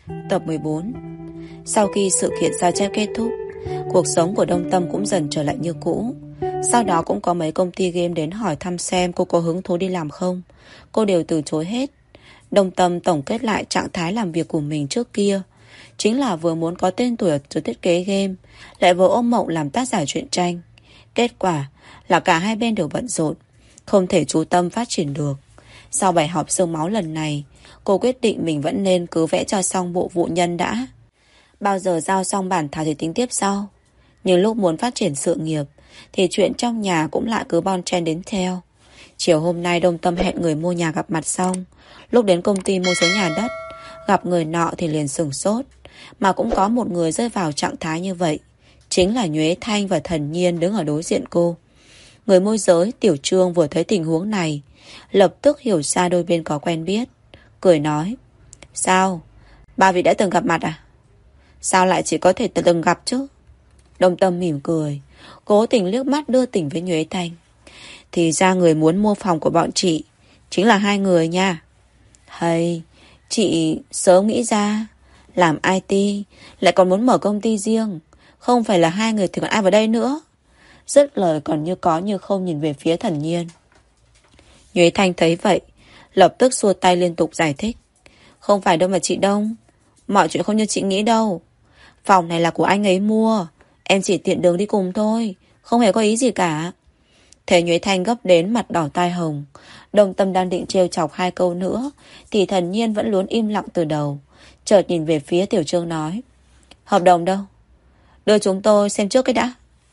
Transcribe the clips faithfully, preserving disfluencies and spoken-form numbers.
Tập mười bốn. Sau khi sự kiện sao chép kết thúc, cuộc sống của Đông Tâm cũng dần trở lại như cũ. Sau đó cũng có mấy công ty game đến hỏi thăm xem cô có hứng thú đi làm không. Cô đều từ chối hết. Đông Tâm tổng kết lại trạng thái làm việc của mình trước kia, chính là vừa muốn có tên tuổi ở giới thiết kế game, lại vừa ôm mộng làm tác giả truyện tranh. Kết quả là cả hai bên đều bận rộn, không thể chú tâm phát triển được. Sau bài họp xương máu lần này, cô quyết định mình vẫn nên cứ vẽ cho xong bộ vụ nhân đã. Bao giờ giao xong bản thảo thì tính tiếp sau. Nhưng lúc muốn phát triển sự nghiệp thì chuyện trong nhà cũng lại cứ bon chen đến theo. Chiều hôm nay Đông Tâm hẹn người mua nhà gặp mặt xong. Lúc đến công ty mua số nhà đất, gặp người nọ thì liền sửng sốt. Mà cũng có một người rơi vào trạng thái như vậy, chính là Nhuế Thanh và Thần Nhiên đứng ở đối diện cô. Người môi giới Tiểu Trương vừa thấy tình huống này, lập tức hiểu ra đôi bên có quen biết, cười nói: Sao? Ba vị đã từng gặp mặt à? Sao lại chỉ có thể từng gặp chứ? Đông Tâm mỉm cười, cố tình liếc mắt đưa tình với Nhuế Thanh. Thì ra người muốn mua phòng của bọn chị chính là hai người nha. Hay, chị sớm nghĩ ra, làm i tê lại còn muốn mở công ty riêng, không phải là hai người thì còn ai vào đây nữa. Dứt lời còn như có như không nhìn về phía Thần Nhiên. Nhuế Thanh thấy vậy, lập tức xua tay liên tục giải thích: Không phải đâu mà chị Đông, mọi chuyện không như chị nghĩ đâu. Phòng này là của anh ấy mua, em chỉ tiện đường đi cùng thôi, không hề có ý gì cả. Thấy Nhuế Thanh gấp đến mặt đỏ tai hồng, Đông Tâm đang định trêu chọc hai câu nữa thì Thần Nhiên vẫn luôn im lặng từ đầu, chợt nhìn về phía Tiểu Trương nói: Hợp đồng đâu? Đưa chúng tôi xem trước cái đã.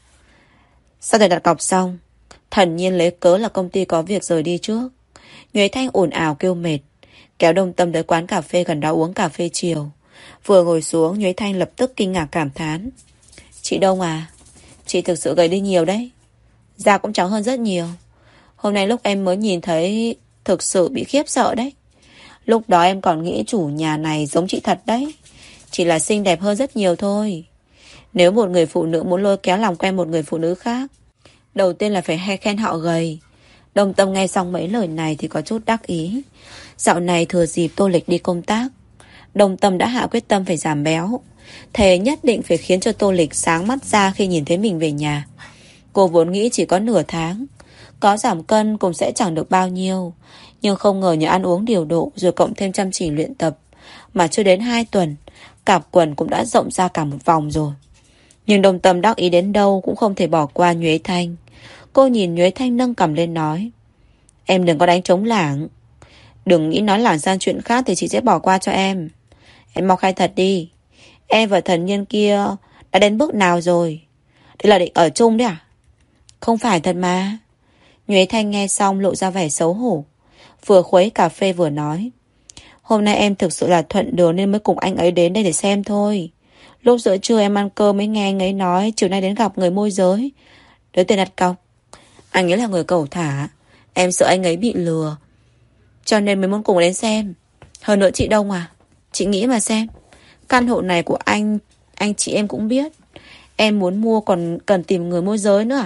Sau khi đặt cọc xong, Thần Nhiên lấy cớ là công ty có việc rời đi trước. Nhuế Thanh ồn ào kêu mệt, kéo Đông Tâm tới quán cà phê gần đó uống cà phê chiều. Vừa ngồi xuống, Nhuế Thanh lập tức kinh ngạc cảm thán: Chị Đông à, chị thực sự gầy đi nhiều đấy, da cũng trắng hơn rất nhiều. Hôm nay lúc em mới nhìn thấy, thực sự bị khiếp sợ đấy. Lúc đó em còn nghĩ chủ nhà này giống chị thật đấy, chỉ là xinh đẹp hơn rất nhiều thôi. Nếu một người phụ nữ muốn lôi kéo làm quen một người phụ nữ khác, đầu tiên là phải hay khen họ gầy. Đông Tâm nghe xong mấy lời này thì có chút đắc ý. Dạo này thừa dịp Tô Lịch đi công tác, Đông Tâm đã hạ quyết tâm phải giảm béo, thề nhất định phải khiến cho Tô Lịch sáng mắt ra khi nhìn thấy mình về nhà. Cô vốn nghĩ chỉ có nửa tháng, có giảm cân cũng sẽ chẳng được bao nhiêu, nhưng không ngờ nhờ ăn uống điều độ rồi cộng thêm chăm chỉ luyện tập, mà chưa đến hai tuần, cạp quần cũng đã rộng ra cả một vòng rồi. Nhưng Đông Tâm đắc ý đến đâu cũng không thể bỏ qua Nhuế Thanh. Cô nhìn Nhuế Thanh nâng cằm lên nói: Em đừng có đánh trống lảng, đừng nghĩ nói lảng sang chuyện khác thì chị sẽ bỏ qua cho em. Em mau khai thật đi, em và Thần Nhân kia đã đến bước nào rồi? Đây là định ở chung đấy à? Không phải thật mà. Nhuế Thanh nghe xong lộ ra vẻ xấu hổ, vừa khuấy cà phê vừa nói: Hôm nay em thực sự là thuận đường nên mới cùng anh ấy đến đây để xem thôi. Lúc giữa trưa em ăn cơm mới nghe anh ấy nói chiều nay đến gặp người môi giới, đưa tiền đặt cọc. Anh ấy là người cẩu thả, em sợ anh ấy bị lừa, cho nên mới muốn cùng đến xem. Hơn nữa chị Đông à, chị nghĩ mà xem, căn hộ này của anh, anh chị em cũng biết. Em muốn mua còn cần tìm người môi giới nữa à?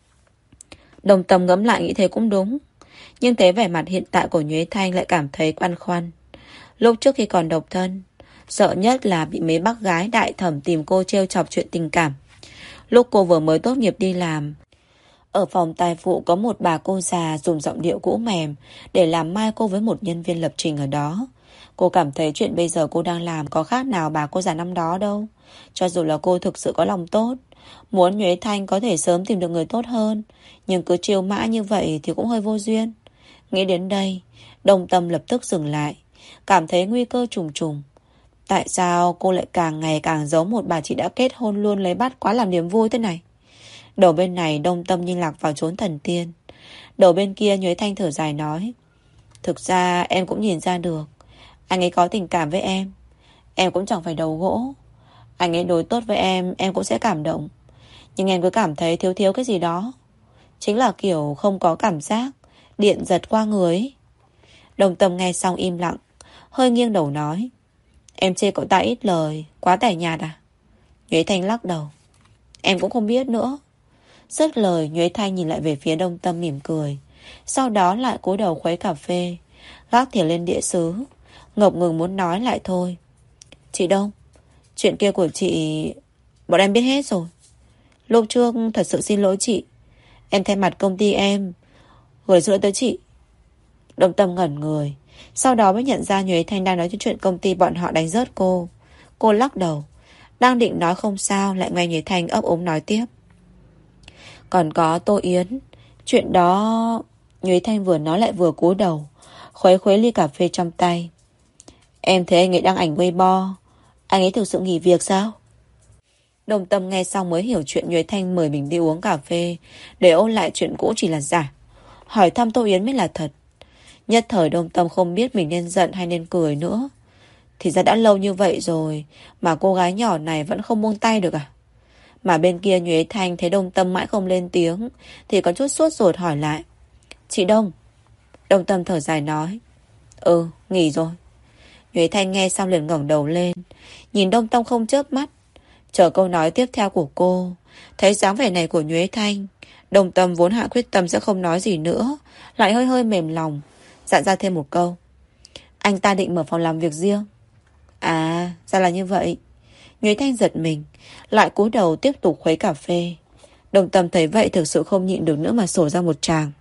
Đồng Tâm ngẫm lại nghĩ thế cũng đúng, nhưng thấy vẻ mặt hiện tại của Nhuế Thanh lại cảm thấy băn khoăn. Lúc trước khi còn độc thân, sợ nhất là bị mấy bác gái đại thẩm tìm cô trêu chọc chuyện tình cảm. Lúc cô vừa mới tốt nghiệp đi làm, ở phòng tài vụ có một bà cô già dùng giọng điệu cũ mềm để làm mai cô với một nhân viên lập trình ở đó. Cô cảm thấy chuyện bây giờ cô đang làm có khác nào bà cô già năm đó đâu. Cho dù là cô thực sự có lòng tốt, muốn Nhuế Thanh có thể sớm tìm được người tốt hơn, nhưng cứ chiêu mãi như vậy thì cũng hơi vô duyên. Nghĩ đến đây, Đông Tâm lập tức dừng lại, cảm thấy nguy cơ trùng trùng. Tại sao cô lại càng ngày càng giống một bà chị đã kết hôn luôn lấy bát quá làm niềm vui thế này? Đầu bên này Đông Tâm như lạc vào chốn thần tiên. Đầu bên kia Nhuế Thanh thở dài nói: Thực ra em cũng nhìn ra được, anh ấy có tình cảm với em. Em cũng chẳng phải đầu gỗ. Anh ấy đối tốt với em, em cũng sẽ cảm động. Nhưng em cứ cảm thấy thiếu thiếu cái gì đó. Chính là kiểu không có cảm giác điện giật qua người ấy. Đông Tâm nghe xong im lặng, hơi nghiêng đầu nói: Em chê cậu ta ít lời, quá tẻ nhạt à? Nhuế Thanh lắc đầu: Em cũng không biết nữa. Dứt lời, Nhuế Thanh nhìn lại về phía Đông Tâm mỉm cười, sau đó lại cúi đầu khuấy cà phê, gác thìa lên đĩa sứ, ngập ngừng muốn nói lại thôi. Chị Đông, chuyện kia của chị bọn em biết hết rồi. Lúc trước thật sự xin lỗi chị. Em thay mặt công ty em gửi xin lỗi tới chị. Đồng Tâm ngẩn người, sau đó mới nhận ra Nhuế Thanh đang nói chuyện công ty bọn họ đánh rớt cô. Cô lắc đầu, đang định nói không sao, lại nghe Nhuế Thanh ấp úng nói tiếp. Còn có Tô Yến, chuyện đó... Nhuế Thanh vừa nói lại vừa cúi đầu, khuấy khuấy ly cà phê trong tay. Em thấy anh ấy đăng ảnh Weibo, anh ấy thực sự nghỉ việc sao? Đồng Tâm nghe xong mới hiểu chuyện Nhuế Thanh mời mình đi uống cà phê để ôn lại chuyện cũ chỉ là giả. Hỏi thăm Tô Yến mới là thật. Nhất thời Đồng Tâm không biết mình nên giận hay nên cười nữa. Thì ra đã lâu như vậy rồi mà cô gái nhỏ này vẫn không buông tay được à? Mà bên kia Nhuế Thanh thấy Đồng Tâm mãi không lên tiếng thì có chút sốt ruột hỏi lại. Chị Đông. Đồng Tâm thở dài nói. Ừ, nghỉ rồi. Nhuế Thanh nghe xong liền ngẩng đầu lên, nhìn Đồng Tâm không chớp mắt, chờ câu nói tiếp theo của cô. Thấy dáng vẻ này của Nhuế Thanh, Đồng Tâm vốn hạ quyết tâm sẽ không nói gì nữa, lại hơi hơi mềm lòng, dặn ra thêm một câu. Anh ta định mở phòng làm việc riêng. À, ra là như vậy. Nhuế Thanh giật mình, lại cúi đầu tiếp tục khuấy cà phê. Đồng Tâm thấy vậy thực sự không nhịn được nữa mà sổ ra một tràng.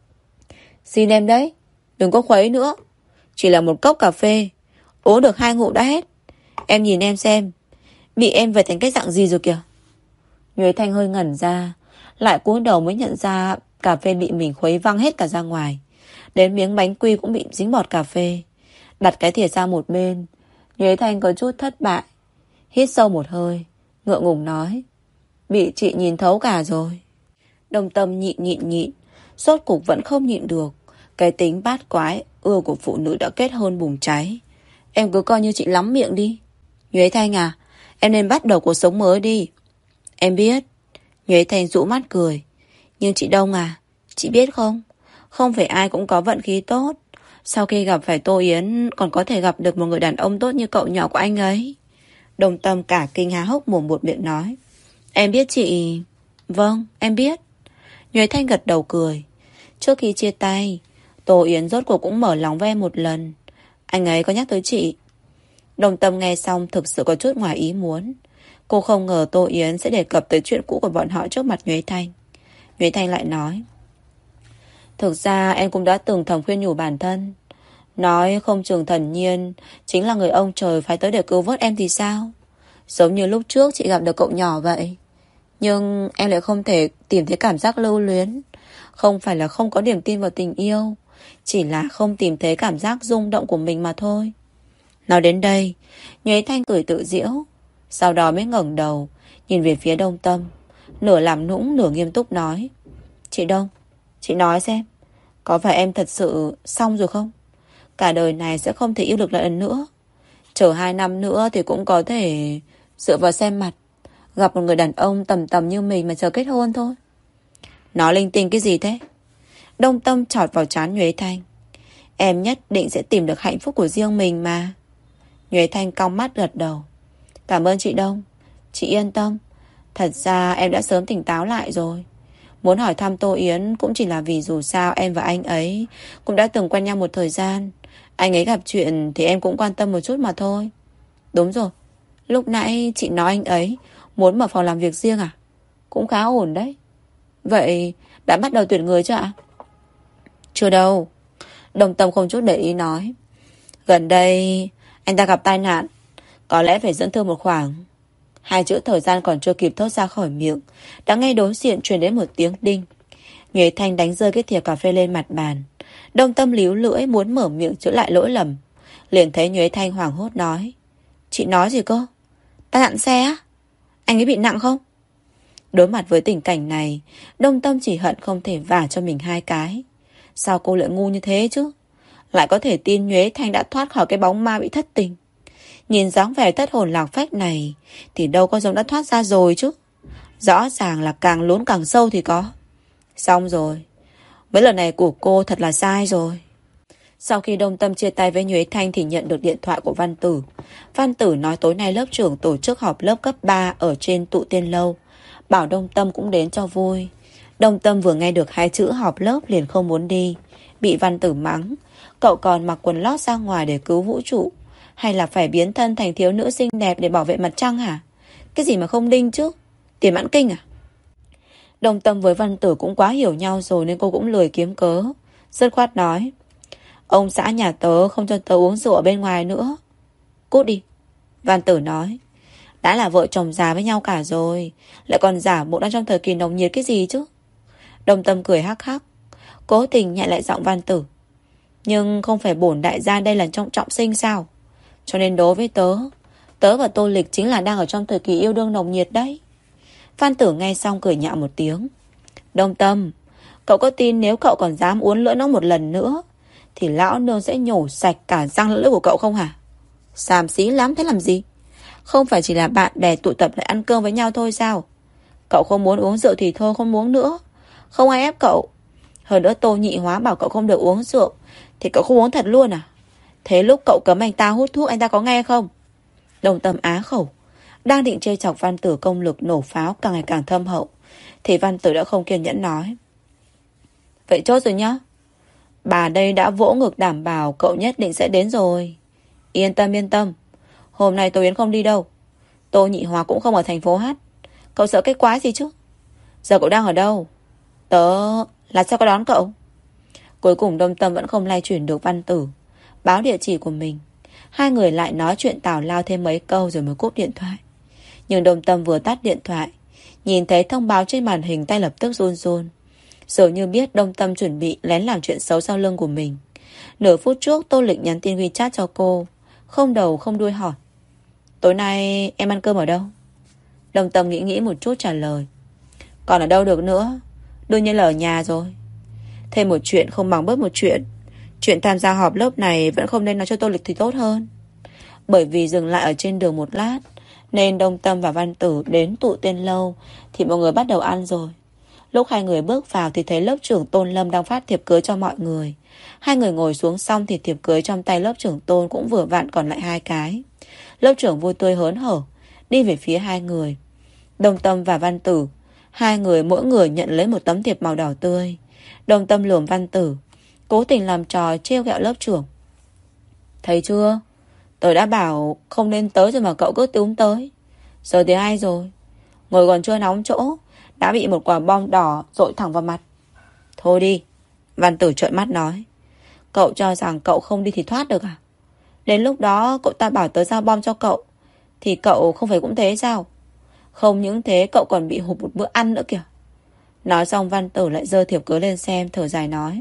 Xin em đấy, đừng có khuấy nữa. Chỉ là một cốc cà phê, uống được hai ngụm đã hết. Em nhìn em xem, bị em về thành cái dạng gì rồi kìa. Nhuế Thanh hơi ngẩn ra, lại cúi đầu mới nhận ra cà phê bị mình khuấy văng hết cả ra ngoài. Đến miếng bánh quy cũng bị dính bọt cà phê. Đặt cái thìa sang một bên, Nhuế Thanh có chút thất bại, hít sâu một hơi, ngượng ngùng nói. Bị chị nhìn thấu cả rồi. Đồng Tâm nhịn nhịn nhịn, rốt cục vẫn không nhịn được. Cái tính bát quái ưa của phụ nữ đã kết hôn bùng cháy. Em cứ coi như chị lắm miệng đi. Nhuế Thanh à, em nên bắt đầu cuộc sống mới đi. Em biết. Nhuế Thanh rũ mắt cười. Nhưng chị Đông à, chị biết không, không phải ai cũng có vận khí tốt. Sau khi gặp phải Tô Yến còn có thể gặp được một người đàn ông tốt như cậu nhỏ của anh ấy. Đồng Tâm cả kinh há hốc mồm buột miệng nói. Em biết chị. Vâng, em biết. Nhuế Thanh gật đầu cười. Trước khi chia tay, Tô Yến rốt cuộc cũng mở lòng với em một lần. Anh ấy có nhắc tới chị. Đồng Tâm nghe xong thực sự có chút ngoài ý muốn. Cô không ngờ Tô Yến sẽ đề cập tới chuyện cũ của bọn họ trước mặt Nhuế Thanh. Nhuế Thanh lại nói. Thực ra em cũng đã từng thầm khuyên nhủ bản thân. Nói không chừng Thần Nhiên chính là người ông trời phái tới để cứu vớt em thì sao? Giống như lúc trước chị gặp được cậu nhỏ vậy. Nhưng em lại không thể tìm thấy cảm giác lưu luyến. Không phải là không có niềm tin vào tình yêu, chỉ là không tìm thấy cảm giác rung động của mình mà thôi. Nói đến đây, Nhuế Thanh cười tự giễu, sau đó mới ngẩng đầu nhìn về phía Đồng Tâm, nửa làm nũng nửa nghiêm túc nói. Chị Đông, chị nói xem, có phải em thật sự xong rồi không? Cả đời này sẽ không thể yêu được lại lần nữa. Chờ hai năm nữa thì cũng có thể dựa vào xem mặt, gặp một người đàn ông tầm tầm như mình mà chờ kết hôn thôi. Nói linh tinh cái gì thế? Đồng Tâm chọt vào trán Nhuế Thanh. Em nhất định sẽ tìm được hạnh phúc của riêng mình mà. Nhuế Thanh cong mắt gật đầu. Cảm ơn chị Đông. Chị yên tâm. Thật ra em đã sớm tỉnh táo lại rồi. Muốn hỏi thăm Tô Yến cũng chỉ là vì dù sao em và anh ấy cũng đã từng quen nhau một thời gian. Anh ấy gặp chuyện thì em cũng quan tâm một chút mà thôi. Đúng rồi, lúc nãy chị nói anh ấy muốn mở phòng làm việc riêng à? Cũng khá ổn đấy. Vậy đã bắt đầu tuyển người chưa ạ? Chưa đâu. Đồng Tâm không chút để ý nói. Gần đây anh ta gặp tai nạn, có lẽ phải dẫn thương một khoảng. Hai chữ thời gian còn chưa kịp thốt ra khỏi miệng, đã nghe đối diện truyền đến một tiếng đinh. Nhuế Thanh đánh rơi cái thìa cà phê lên mặt bàn. Đồng Tâm líu lưỡi muốn mở miệng chữa lại lỗi lầm, liền thấy Nhuế Thanh hoảng hốt nói. Chị nói gì cơ? Tai nạn xe á? Anh ấy bị nặng không? Đối mặt với tình cảnh này, Đồng Tâm chỉ hận không thể vả cho mình hai cái. Sao cô lại ngu như thế chứ? Lại có thể tin Nhuế Thanh đã thoát khỏi cái bóng ma bị thất tình. Nhìn dáng vẻ thất hồn lạc phách này thì đâu có giống đã thoát ra rồi chứ. Rõ ràng là càng lún càng sâu thì có. Xong rồi. Mấy lần này của cô thật là sai rồi. Sau khi Đồng Tâm chia tay với Nhuế Thanh thì nhận được điện thoại của Văn Tử. Văn Tử nói tối nay lớp trưởng tổ chức họp lớp cấp ba ở trên Tụ Tiên Lâu, bảo Đồng Tâm cũng đến cho vui. Đồng Tâm vừa nghe được hai chữ họp lớp liền không muốn đi, bị Văn Tử mắng. Cậu còn mặc quần lót ra ngoài để cứu vũ trụ. Hay là phải biến thân thành thiếu nữ xinh đẹp để bảo vệ mặt trăng hả? Cái gì mà không đinh chứ? Tiền mãn kinh à? Đồng Tâm với Văn Tử cũng quá hiểu nhau rồi nên cô cũng lười kiếm cớ. Dứt khoát nói: ông xã nhà tớ không cho tớ uống rượu ở bên ngoài nữa. Cút đi. Văn Tử nói: đã là vợ chồng già với nhau cả rồi, lại còn giả bộ đang trong thời kỳ nồng nhiệt cái gì chứ? Đồng Tâm cười hắc hắc, cố tình nhẹ lại giọng Văn Tử: nhưng không phải bổn đại gia đây là trong trọng sinh sao? Cho nên đối với tớ, tớ và Tô Lịch chính là đang ở trong thời kỳ yêu đương nồng nhiệt đấy. Văn Tử nghe xong cười nhạo một tiếng: Đồng Tâm, cậu có tin nếu cậu còn dám uốn lưỡi nó một lần nữa thì lão nương sẽ nhổ sạch cả răng lưỡi của cậu không hả? Xàm xí lắm thế làm gì? Không phải chỉ là bạn bè tụ tập lại ăn cơm với nhau thôi sao? Cậu không muốn uống rượu thì thôi, không uống nữa. Không ai ép cậu. Hơn nữa Tô Nhị Hóa bảo cậu không được uống rượu thì cậu không uống thật luôn à? Thế lúc cậu cấm anh ta hút thuốc, anh ta có nghe không? Đồng Tâm á khẩu, đang định trêu chọc Văn Tử công lực nổ pháo càng ngày càng thâm hậu thì Văn Tử đã không kiên nhẫn nói: vậy chốt rồi nhá. Bà đây đã vỗ ngực đảm bảo cậu nhất định sẽ đến rồi. Yên tâm yên tâm, hôm nay Tô Yến không đi đâu. Tô Nhị Hóa cũng không ở thành phố hát. Cậu sợ cái quái gì chứ? Giờ cậu đang ở đâu? Tớ là sao có đón cậu? Cuối cùng Đông Tâm vẫn không lay chuyển được Văn Tử báo địa chỉ của mình. Hai người lại nói chuyện tào lao thêm mấy câu rồi mới cúp điện thoại. Nhưng Đông Tâm vừa tắt điện thoại, nhìn thấy thông báo trên màn hình tay lập tức run run, dường như biết Đông Tâm chuẩn bị lén làm chuyện xấu sau lưng của mình. Nửa phút trước Tô Lịch nhắn tin WeChat cho cô, không đầu không đuôi hỏi: tối nay em ăn cơm ở đâu? Đông Tâm nghĩ nghĩ một chút trả lời: còn ở đâu được nữa, đương nhiên là ở nhà rồi. Thêm một chuyện không bằng bớt một chuyện. Chuyện tham gia họp lớp này vẫn không nên nói cho Tô Lịch thì tốt hơn. Bởi vì dừng lại ở trên đường một lát nên Đông Tâm và Văn Tử đến tụ tiên lâu thì mọi người bắt đầu ăn rồi. Lúc hai người bước vào thì thấy lớp trưởng Tôn Lâm đang phát thiệp cưới cho mọi người. Hai người ngồi xuống xong thì thiệp cưới trong tay lớp trưởng Tôn cũng vừa vặn còn lại hai cái. Lớp trưởng vui tươi hớn hở đi về phía hai người. Đông Tâm và Văn Tử, hai người mỗi người nhận lấy một tấm thiệp màu đỏ tươi. Đông Tâm lườm Văn Tử, cố tình làm trò trêu ghẹo lớp trưởng: thấy chưa, tớ đã bảo không nên tới rồi mà cậu cứ túm tới. Giờ thì ai rồi, ngồi còn chưa nóng chỗ đã bị một quả bom đỏ dội thẳng vào mặt. Thôi đi. Văn Tử trợn mắt nói: cậu cho rằng cậu không đi thì thoát được à? Đến lúc đó cậu ta bảo tớ giao bom cho cậu thì cậu không phải cũng thế sao? Không những thế cậu còn bị hụt một bữa ăn nữa kìa. Nói xong Văn Tử lại giơ thiệp cưới lên xem, thở dài nói: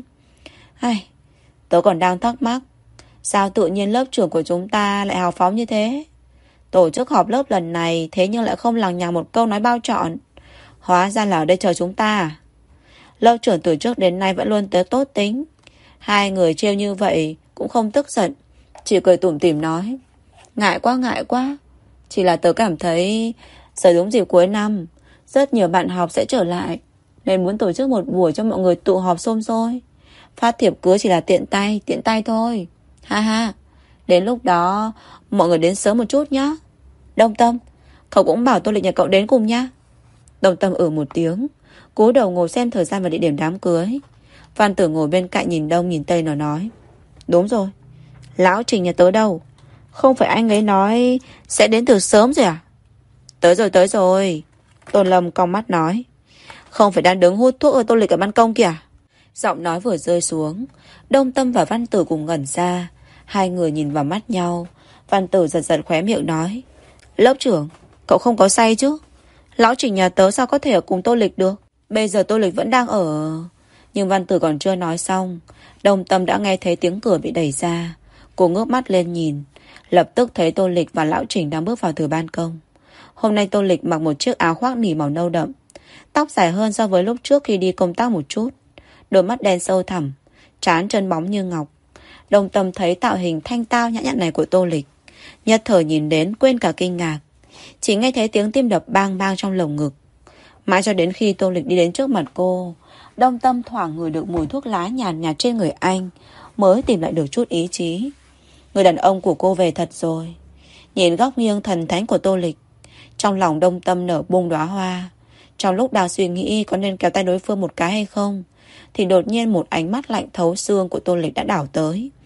ai, tớ còn đang thắc mắc, sao tự nhiên lớp trưởng của chúng ta lại hào phóng như thế? Tổ chức họp lớp lần này thế nhưng lại không lằng nhằng một câu nói bao trọn. Hóa ra là ở đây chờ chúng ta à? Lớp trưởng từ trước đến nay vẫn luôn tới tốt tính. Hai người trêu như vậy cũng không tức giận, chỉ cười tủm tỉm nói: ngại quá ngại quá, chỉ là tớ cảm thấy giờ đúng dịp cuối năm, rất nhiều bạn học sẽ trở lại, nên muốn tổ chức một buổi cho mọi người tụ họp xôm xôi. Phát thiệp cưới chỉ là tiện tay, tiện tay thôi. Ha ha, đến lúc đó mọi người đến sớm một chút nhá. Đông Tâm, cậu cũng bảo Tô Lịch nhà cậu đến cùng nhá. Đông Tâm ừ một tiếng, cúi đầu ngồi xem thời gian và địa điểm đám cưới. Văn Tử ngồi bên cạnh nhìn đông nhìn tây, nó nói: đúng rồi, lão Trình nhà tớ đâu? Không phải anh ấy nói sẽ đến từ sớm rồi à? Tới rồi tới rồi. Tôn Lâm cong mắt nói: không phải đang đứng hút thuốc ở Tô Lịch ở ban công kìa? Giọng nói vừa rơi xuống, Đông Tâm và Văn Tử cùng ngẩn ra. Hai người nhìn vào mắt nhau. Văn Tử giật giật khóe miệng nói: lớp trưởng, cậu không có say chứ? Lão Trình nhà tớ sao có thể ở cùng Tô Lịch được? Bây giờ Tô Lịch vẫn đang ở... Nhưng Văn Tử còn chưa nói xong, Đông Tâm đã nghe thấy tiếng cửa bị đẩy ra. Cô ngước mắt lên nhìn, lập tức thấy Tô Lịch và Lão Trình đang bước vào từ ban công. Hôm nay Tô Lịch mặc một chiếc áo khoác nỉ màu nâu đậm, tóc dài hơn so với lúc trước khi đi công tác một chút, đôi mắt đen sâu thẳm, trán trơn bóng như ngọc. Đông Tâm thấy tạo hình thanh tao nhã nhặn này của Tô Lịch, nhất thời nhìn đến quên cả kinh ngạc, chỉ nghe thấy tiếng tim đập bang bang trong lồng ngực. Mãi cho đến khi Tô Lịch đi đến trước mặt cô, Đông Tâm thoảng ngửi được mùi thuốc lá nhàn nhạt, nhạt trên người anh, mới tìm lại được chút ý chí. Người đàn ông của cô về thật rồi. Nhìn góc nghiêng thần thánh của Tô Lịch, trong lòng Đông Tâm nở bông đóa hoa. Trong lúc đang suy nghĩ có nên kéo tay đối phương một cái hay không, thì đột nhiên một ánh mắt lạnh thấu xương của Tô Lịch đã đảo tới.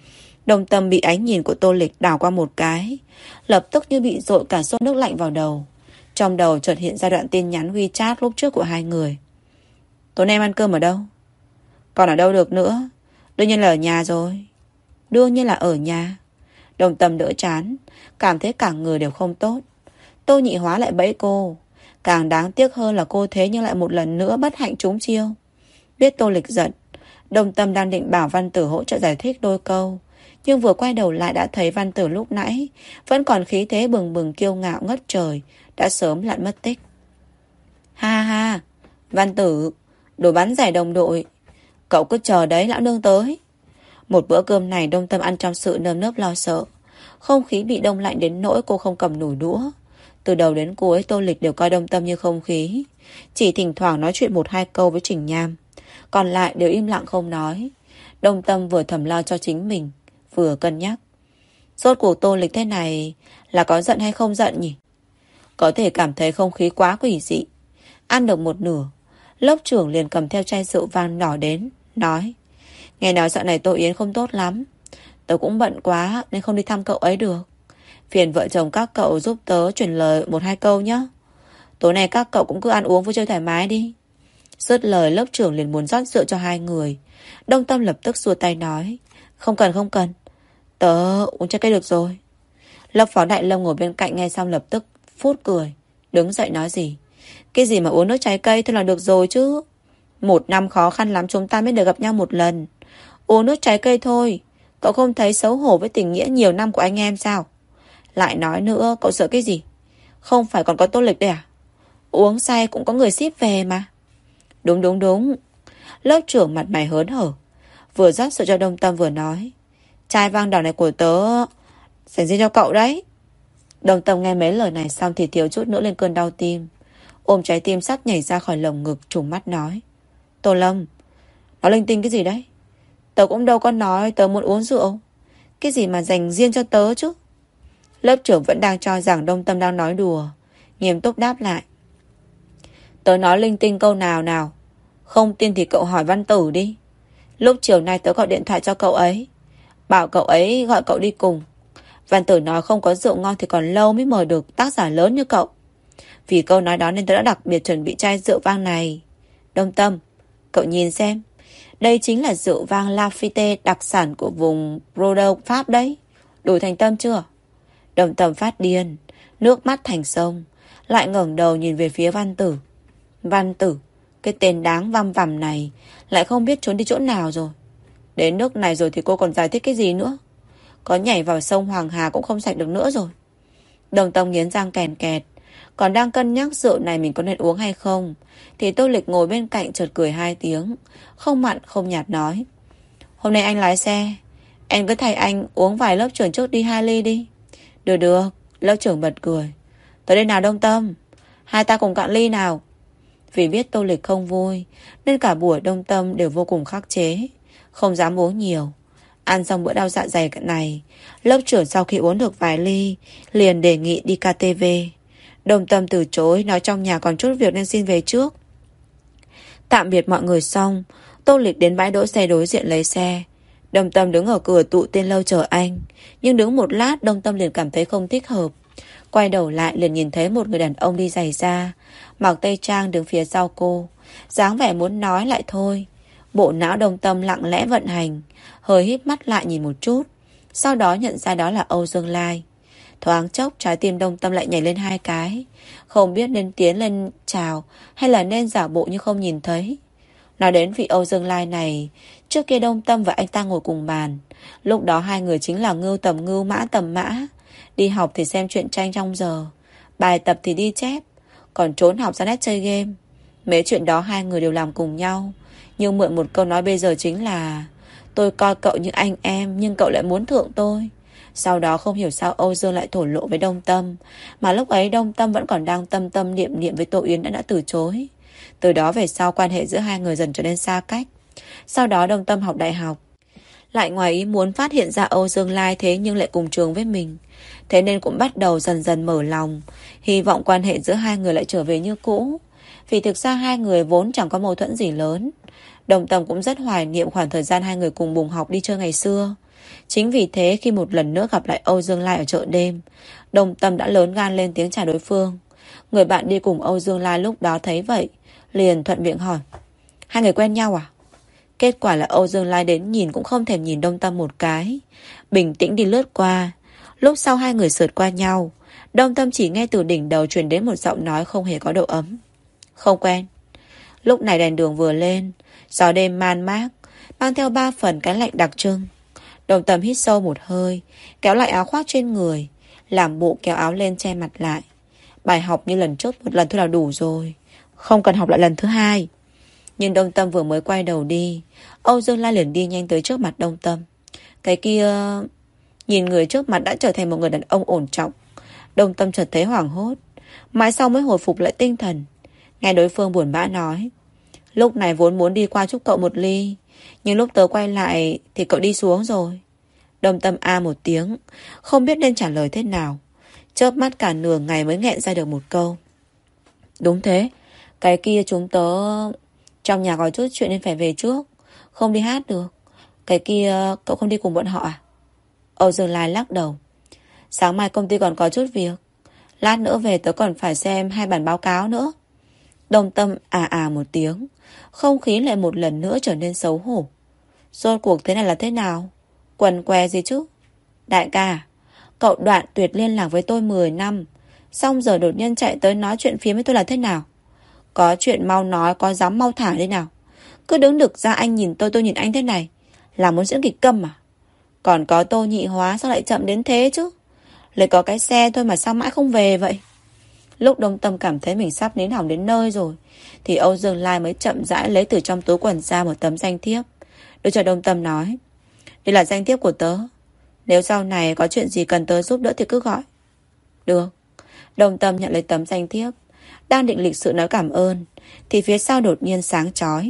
Đồng Tâm bị ánh nhìn của Tô Lịch đảo qua một cái, lập tức như bị dội cả xô nước lạnh vào đầu. Trong đầu chợt hiện ra đoạn tin nhắn WeChat lúc trước của hai người. Tối nay em ăn cơm ở đâu? Còn ở đâu được nữa? Đương nhiên là ở nhà rồi. Đương nhiên là ở nhà. Đồng Tâm đỡ chán, cảm thấy cả người đều không tốt. Tô Nhị Hóa lại bẫy cô. Càng đáng tiếc hơn là cô thế nhưng lại một lần nữa bất hạnh trúng chiêu. Biết Tô Lịch giận, Đồng Tâm đang định bảo Văn Tử hỗ trợ giải thích đôi câu, nhưng vừa quay đầu lại đã thấy Văn Tử lúc nãy vẫn còn khí thế bừng bừng kiêu ngạo ngất trời, đã sớm lặn mất tích. Ha ha, Văn Tử, đồ bắn giải đồng đội, cậu cứ chờ đấy, lão nương tới. Một bữa cơm này Đồng Tâm ăn trong sự nơm nớp lo sợ. Không khí bị đông lạnh đến nỗi cô không cầm nổi đũa. Từ đầu đến cuối Tô Lịch đều coi Đồng Tâm như không khí, chỉ thỉnh thoảng nói chuyện một hai câu với Trình Nham, còn lại đều im lặng không nói. Đồng Tâm vừa thầm lo cho chính mình, vừa cân nhắc rốt cuộc Tô Lịch thế này là có giận hay không giận nhỉ. Có thể cảm thấy không khí quá quỷ dị. Ăn được một nửa, lớp trưởng liền cầm theo chai rượu vang nhỏ đến, nói: Nghe nói dạo này Tô Yến không tốt lắm, tớ cũng bận quá nên không đi thăm cậu ấy được. Phiền vợ chồng các cậu giúp tớ truyền lời một hai câu nhé. Tối nay các cậu cũng cứ ăn uống vui chơi thoải mái đi. Dứt lời lớp trưởng liền muốn rót rượu cho hai người. Đồng Tâm lập tức xua tay nói: Không cần không cần, tớ uống trái cây được rồi. Lớp phó Đại Lâm ngồi bên cạnh nghe xong lập tức phút cười, đứng dậy nói gì: Cái gì mà uống nước trái cây thôi là được rồi chứ. Một năm khó khăn lắm chúng ta mới được gặp nhau một lần. Uống nước trái cây thôi, cậu không thấy xấu hổ với tình nghĩa nhiều năm của anh em sao? Lại nói nữa, cậu sợ cái gì? Không phải còn có Tô Lịch đây à? Uống say cũng có người ship về mà. Đúng đúng đúng. Lớp trưởng mặt mày hớn hở, vừa rót rượu cho Đồng Tâm vừa nói: Chai vang đỏ này của tớ dành riêng cho cậu đấy. Đồng Tâm nghe mấy lời này xong thì thiếu chút nữa lên cơn đau tim, ôm trái tim sắp nhảy ra khỏi lồng ngực, trùng mắt nói: Tô Lâm, nó linh tinh cái gì đấy? Tớ cũng đâu có nói tớ muốn uống rượu. Cái gì mà dành riêng cho tớ chứ? Lớp trưởng vẫn đang cho rằng Đồng Tâm đang nói đùa, nghiêm túc đáp lại: Tớ nói linh tinh câu nào nào? Không tin thì cậu hỏi Văn Tử đi. Lúc chiều nay tớ gọi điện thoại cho cậu ấy, bảo cậu ấy gọi cậu đi cùng. Văn Tử nói không có rượu ngon thì còn lâu mới mời được tác giả lớn như cậu. Vì câu nói đó nên tớ đã đặc biệt chuẩn bị chai rượu vang này. Đồng Tâm, cậu nhìn xem, đây chính là rượu vang Lafite đặc sản của vùng Bordeaux, Pháp đấy. Đủ thành tâm chưa? Đồng Tâm phát điên, nước mắt thành sông, lại ngẩng đầu nhìn về phía Văn Tử. Văn Tử, cái tên đáng văm vằm này lại không biết trốn đi chỗ nào rồi. Đến nước này rồi thì cô còn giải thích cái gì nữa? Có nhảy vào sông Hoàng Hà cũng không sạch được nữa rồi. Đồng Tâm nghiến răng kèn kẹt, còn đang cân nhắc rượu này mình có nên uống hay không, thì Tô Lịch ngồi bên cạnh chợt cười hai tiếng, không mặn không nhạt nói: Hôm nay anh lái xe, em cứ thay anh uống vài lớp trưởng trước đi, hai ly đi. Được được. Lớp trưởng bật cười: Tới đây nào Đồng Tâm, hai ta cùng cạn ly nào. Vì biết Tô Lịch không vui nên cả buổi Đồng Tâm đều vô cùng khắc chế, không dám uống nhiều. Ăn xong bữa đau dạ dày này, lớp trưởng sau khi uống được vài ly liền đề nghị đi ca tê vê. Đồng Tâm từ chối, nói trong nhà còn chút việc nên xin về trước. Tạm biệt mọi người xong, Tô Lịch đến bãi đỗ xe đối diện lấy xe. Đồng Tâm đứng ở cửa tụ tiên lâu chờ anh, nhưng đứng một lát Đồng Tâm liền cảm thấy không thích hợp. Quay đầu lại liền nhìn thấy một người đàn ông đi giày da, mặc tây trang đứng phía sau cô, dáng vẻ muốn nói lại thôi. Bộ não Đồng Tâm lặng lẽ vận hành, hơi híp mắt lại nhìn một chút, sau đó nhận ra đó là Âu Dương Lai. Thoáng chốc trái tim Đồng Tâm lại nhảy lên hai cái, không biết nên tiến lên chào hay là nên giả bộ như không nhìn thấy. Nói đến vị Âu Dương Lai này, trước kia Đồng Tâm và anh ta ngồi cùng bàn, lúc đó hai người chính là ngưu tầm ngưu, mã tầm mã. Đi học thì xem truyện tranh trong giờ, bài tập thì đi chép, còn trốn học ra nét chơi game. Mấy chuyện đó hai người đều làm cùng nhau. Nhưng mượn một câu nói bây giờ chính là: Tôi coi cậu như anh em, nhưng cậu lại muốn thượng tôi. Sau đó không hiểu sao Âu Dương lại thổ lộ với Đồng Tâm, mà lúc ấy Đồng Tâm vẫn còn đang tâm tâm niệm niệm với Tô Yến đã đã từ chối. Từ đó về sau quan hệ giữa hai người dần trở nên xa cách. Sau đó Đồng Tâm học đại học, lại ngoài ý muốn phát hiện ra Âu Dương Lai thế nhưng lại cùng trường với mình, thế nên cũng bắt đầu dần dần mở lòng, hy vọng quan hệ giữa hai người lại trở về như cũ. Vì thực ra hai người vốn chẳng có mâu thuẫn gì lớn. Đồng Tâm cũng rất hoài niệm khoảng thời gian hai người cùng bùng học đi chơi ngày xưa. Chính vì thế khi một lần nữa gặp lại Âu Dương Lai ở chợ đêm, Đông Tâm đã lớn gan lên tiếng chào đối phương. Người bạn đi cùng Âu Dương Lai lúc đó thấy vậy, liền thuận miệng hỏi: hai người quen nhau à? Kết quả là Âu Dương Lai đến nhìn cũng không thèm nhìn Đông Tâm một cái, bình tĩnh đi lướt qua. Lúc sau hai người sượt qua nhau, Đông Tâm chỉ nghe từ đỉnh đầu truyền đến một giọng nói không hề có độ ấm: không quen. Lúc này đèn đường vừa lên, gió đêm man mác, mang theo ba phần cái lạnh đặc trưng. Đông Tâm hít sâu một hơi, kéo lại áo khoác trên người, làm bộ kéo áo lên che mặt lại. Bài học như lần trước một lần thôi là đủ rồi, không cần học lại lần thứ hai. Nhưng Đông Tâm vừa mới quay đầu đi, Âu Dương Lai liền đi nhanh tới trước mặt Đông Tâm. Cái kia... Nhìn người trước mặt đã trở thành một người đàn ông ổn trọng, Đông Tâm chợt thấy hoảng hốt, mãi sau mới hồi phục lại tinh thần. Nghe đối phương buồn bã nói: lúc này vốn muốn đi qua chúc cậu một ly, nhưng lúc tớ quay lại thì cậu đi xuống rồi. Đông Tâm a một tiếng, không biết nên trả lời thế nào. Chớp mắt cả nửa ngày mới nghẹn ra được một câu: đúng thế, cái kia chúng tớ trong nhà có chút chuyện nên phải về trước, không đi hát được. Cái kia cậu không đi cùng bọn họ à? Âu Dương Lai lắc đầu: sáng mai công ty còn có chút việc, lát nữa về tớ còn phải xem hai bản báo cáo nữa. Đông Tâm à à một tiếng, không khí lại một lần nữa trở nên xấu hổ. Rốt cuộc thế này là thế nào? Quần què gì chứ? Đại ca, cậu đoạn tuyệt liên lạc với tôi mười năm, xong giờ đột nhiên chạy tới nói chuyện phía với tôi là thế nào? Có chuyện mau nói, có dám mau thả đi nào. Cứ đứng đực ra anh nhìn tôi, tôi nhìn anh thế này, là muốn diễn kịch câm à? Còn có Tô Nhị Hóa sao lại chậm đến thế chứ? Lại có cái xe thôi mà sao mãi không về vậy? Lúc Đông Tâm cảm thấy mình sắp nín hỏng đến nơi rồi, thì Âu Dương Lai mới chậm rãi lấy từ trong túi quần ra một tấm danh thiếp, đưa cho Đông Tâm nói: đây là danh thiếp của tớ, nếu sau này có chuyện gì cần tớ giúp đỡ thì cứ gọi. Được. Đông Tâm nhận lấy tấm danh thiếp, đang định lịch sự nói cảm ơn, thì phía sau đột nhiên sáng chói.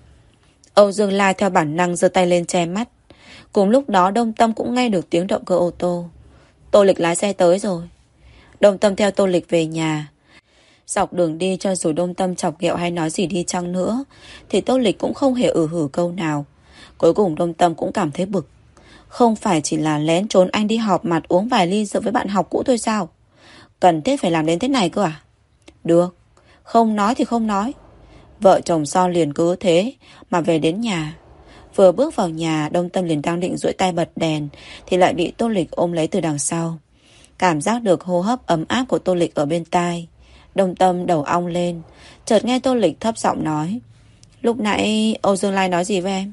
Âu Dương Lai theo bản năng giơ tay lên che mắt. Cùng lúc đó Đông Tâm cũng nghe được tiếng động cơ ô tô. Tô Lịch lái xe tới rồi. Đông Tâm theo Tô Lịch về nhà. Dọc đường đi, cho dù Đông Tâm chọc ghẹo hay nói gì đi chăng nữa, thì Tô Lịch cũng không hề ử hử câu nào. Cuối cùng Đông Tâm cũng cảm thấy bực. Không phải chỉ là lén trốn anh đi họp mặt uống vài ly rượu với bạn học cũ thôi sao? Cần thiết phải làm đến thế này cơ à? Được, không nói thì không nói. Vợ chồng Son liền cứ thế mà về đến nhà. Vừa bước vào nhà, Đông Tâm liền đang định duỗi tay bật đèn, thì lại bị Tô Lịch ôm lấy từ đằng sau. Cảm giác được hô hấp ấm áp của Tô Lịch ở bên tai, Đông Tâm đầu ong lên. Chợt nghe Tô Lịch thấp giọng nói: lúc nãy Âu Dương Lai nói gì với em?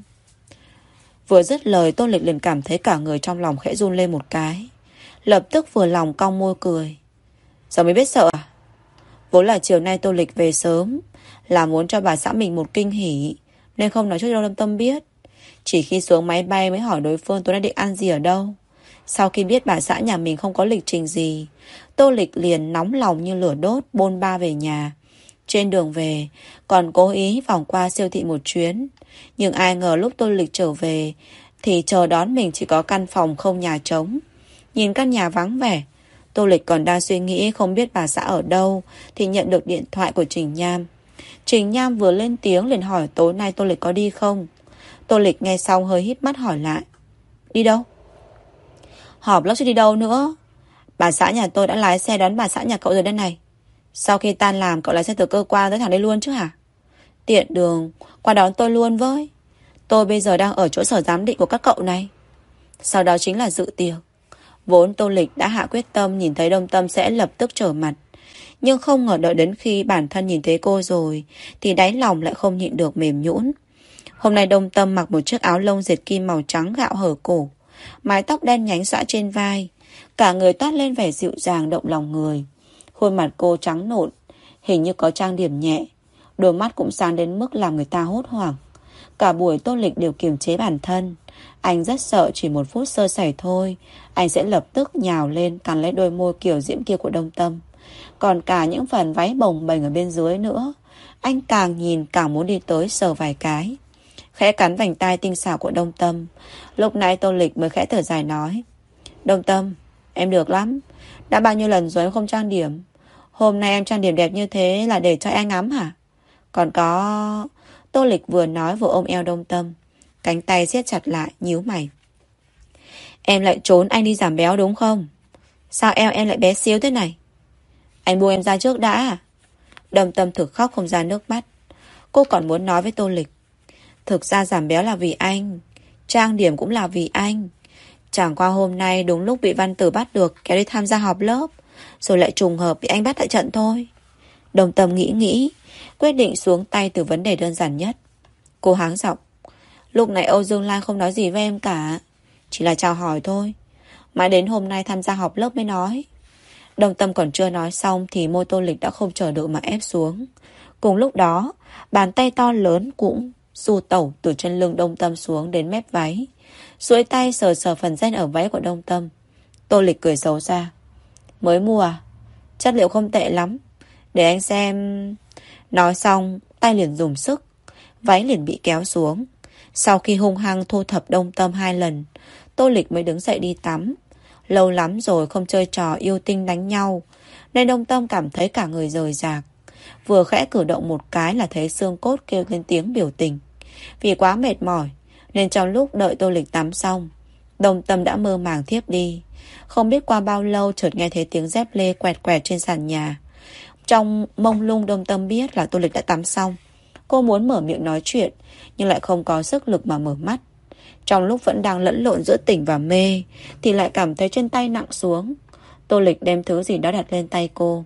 Vừa dứt lời, Tô Lịch liền cảm thấy cả người trong lòng khẽ run lên một cái, lập tức vừa lòng cong môi cười. Giờ mới biết sợ à? Vốn là chiều nay Tô Lịch về sớm, là muốn cho bà xã mình một kinh hỉ, nên không nói cho Đông Tâm biết. Chỉ khi xuống máy bay mới hỏi đối phương tối nay định ăn gì ở đâu. Sau khi biết bà xã nhà mình không có lịch trình gì, Tô Lịch liền nóng lòng như lửa đốt bôn ba về nhà. Trên đường về còn cố ý vòng qua siêu thị một chuyến. Nhưng ai ngờ lúc Tô Lịch trở về thì chờ đón mình chỉ có căn phòng không nhà trống. Nhìn căn nhà vắng vẻ, Tô Lịch còn đang suy nghĩ không biết bà xã ở đâu, thì nhận được điện thoại của Trình Nham. Trình Nham vừa lên tiếng liền hỏi tối nay Tô Lịch có đi không. Tô Lịch nghe xong hơi híp mắt hỏi lại: đi đâu? Họp lớp chứ đi đâu nữa. Bà xã nhà tôi đã lái xe đón bà xã nhà cậu rồi đây này. Sau khi tan làm cậu lái xe từ cơ quan tới thẳng đây luôn chứ hả? Tiện đường qua đón tôi luôn với. Tôi bây giờ đang ở chỗ sở giám định của các cậu này. Sau đó chính là dự tiệc. Vốn Tô Lịch đã hạ quyết tâm nhìn thấy Đông Tâm sẽ lập tức trở mặt, nhưng không ngờ đợi đến khi bản thân nhìn thấy cô rồi thì đáy lòng lại không nhịn được mềm nhũn. Hôm nay Đông Tâm mặc một chiếc áo lông dệt kim màu trắng gạo hở cổ, mái tóc đen nhánh xõa trên vai, cả người toát lên vẻ dịu dàng động lòng người. Khuôn mặt cô trắng nộn, hình như có trang điểm nhẹ, đôi mắt cũng sáng đến mức làm người ta hốt hoảng. Cả buổi Tô Lịch đều kiềm chế bản thân. Anh rất sợ chỉ một phút sơ sẩy thôi, anh sẽ lập tức nhào lên cắn lấy đôi môi kiểu diễm kia của Đông Tâm. Còn cả những phần váy bồng bềnh ở bên dưới nữa, anh càng nhìn càng muốn đi tới sờ vài cái. Khẽ cắn vành tai tinh xảo của Đông Tâm. Lúc nãy Tô Lịch mới khẽ thở dài nói: Đông Tâm, em được lắm. Đã bao nhiêu lần rồi em không trang điểm. Hôm nay em trang điểm đẹp như thế là để cho anh ngắm hả? Còn có... Tô Lịch vừa nói vừa ôm eo Đông Tâm, cánh tay siết chặt lại, nhíu mày. Em lại trốn anh đi giảm béo đúng không? Sao eo em lại bé xíu thế này? Anh buông em ra trước đã. Đồng Tâm thực khóc không ra nước mắt. Cô còn muốn nói với Tô Lịch. Thực ra giảm béo là vì anh, trang điểm cũng là vì anh. Chẳng qua hôm nay đúng lúc bị Văn Tử bắt được kéo đi tham gia họp lớp, rồi lại trùng hợp bị anh bắt tại trận thôi. Đồng Tâm nghĩ nghĩ, quyết định xuống tay từ vấn đề đơn giản nhất. Cô háng giọng. Lúc này Âu Dương Lan không nói gì với em cả, chỉ là chào hỏi thôi. Mãi đến hôm nay tham gia họp lớp mới nói. Đồng Tâm còn chưa nói xong thì môi Tô Lịch đã không chờ được mà ép xuống. Cùng lúc đó, bàn tay to lớn cũng du tẩu từ chân lưng Đồng Tâm xuống đến mép váy, duỗi tay sờ sờ phần ren ở váy của Đồng Tâm. Tô Lịch cười xấu xa. Mới mua à? Chất liệu không tệ lắm, để anh xem. Nói xong, tay liền dùng sức, váy liền bị kéo xuống. Sau khi hung hăng thu thập Đồng Tâm hai lần, Tô Lịch mới đứng dậy đi tắm. Lâu lắm rồi không chơi trò yêu tinh đánh nhau, nên Đồng Tâm cảm thấy cả người rời rạc. Vừa khẽ cử động một cái là thấy xương cốt kêu lên tiếng biểu tình. Vì quá mệt mỏi nên trong lúc đợi Tô Lịch tắm xong, Đồng Tâm đã mơ màng thiếp đi. Không biết qua bao lâu chợt nghe thấy tiếng dép lê quẹt quẹt trên sàn nhà. Trong mông lung Đồng Tâm biết là Tô Lịch đã tắm xong. Cô muốn mở miệng nói chuyện, nhưng lại không có sức lực mà mở mắt. Trong lúc vẫn đang lẫn lộn giữa tỉnh và mê, thì lại cảm thấy trên tay nặng xuống. Tô Lịch đem thứ gì đó đặt lên tay cô.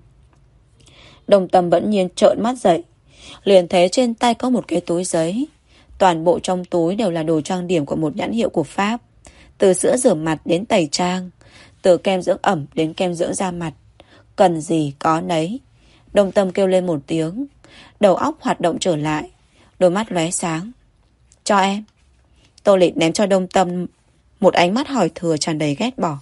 Đồng Tâm bỗng nhiên trợn mắt dậy, liền thấy trên tay có một cái túi giấy. Toàn bộ trong túi đều là đồ trang điểm của một nhãn hiệu của Pháp. Từ sữa rửa mặt đến tẩy trang, từ kem dưỡng ẩm đến kem dưỡng da mặt, cần gì có nấy. Đồng Tâm kêu lên một tiếng, đầu óc hoạt động trở lại, đôi mắt lóe sáng. Cho em. Tô Lịch ném cho Đồng Tâm một ánh mắt hỏi thừa tràn đầy ghét bỏ.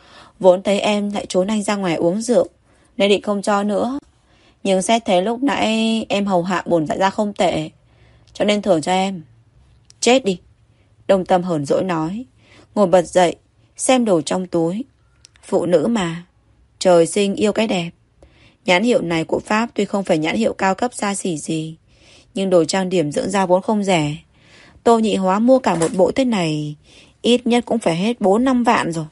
Vốn thấy em lại trốn anh ra ngoài uống rượu, nên định không cho nữa. Nhưng xét thấy lúc nãy em hầu hạ bổn dạ ra không tệ, cho nên thưởng cho em. Chết đi. Đồng Tâm hờn dỗi nói, ngồi bật dậy, xem đồ trong túi. Phụ nữ mà, trời sinh yêu cái đẹp. Nhãn hiệu này của Pháp tuy không phải nhãn hiệu cao cấp xa xỉ gì, nhưng đồ trang điểm dưỡng da vốn không rẻ. Tô Nhị Hóa mua cả một bộ thế này ít nhất cũng phải hết bốn năm vạn rồi.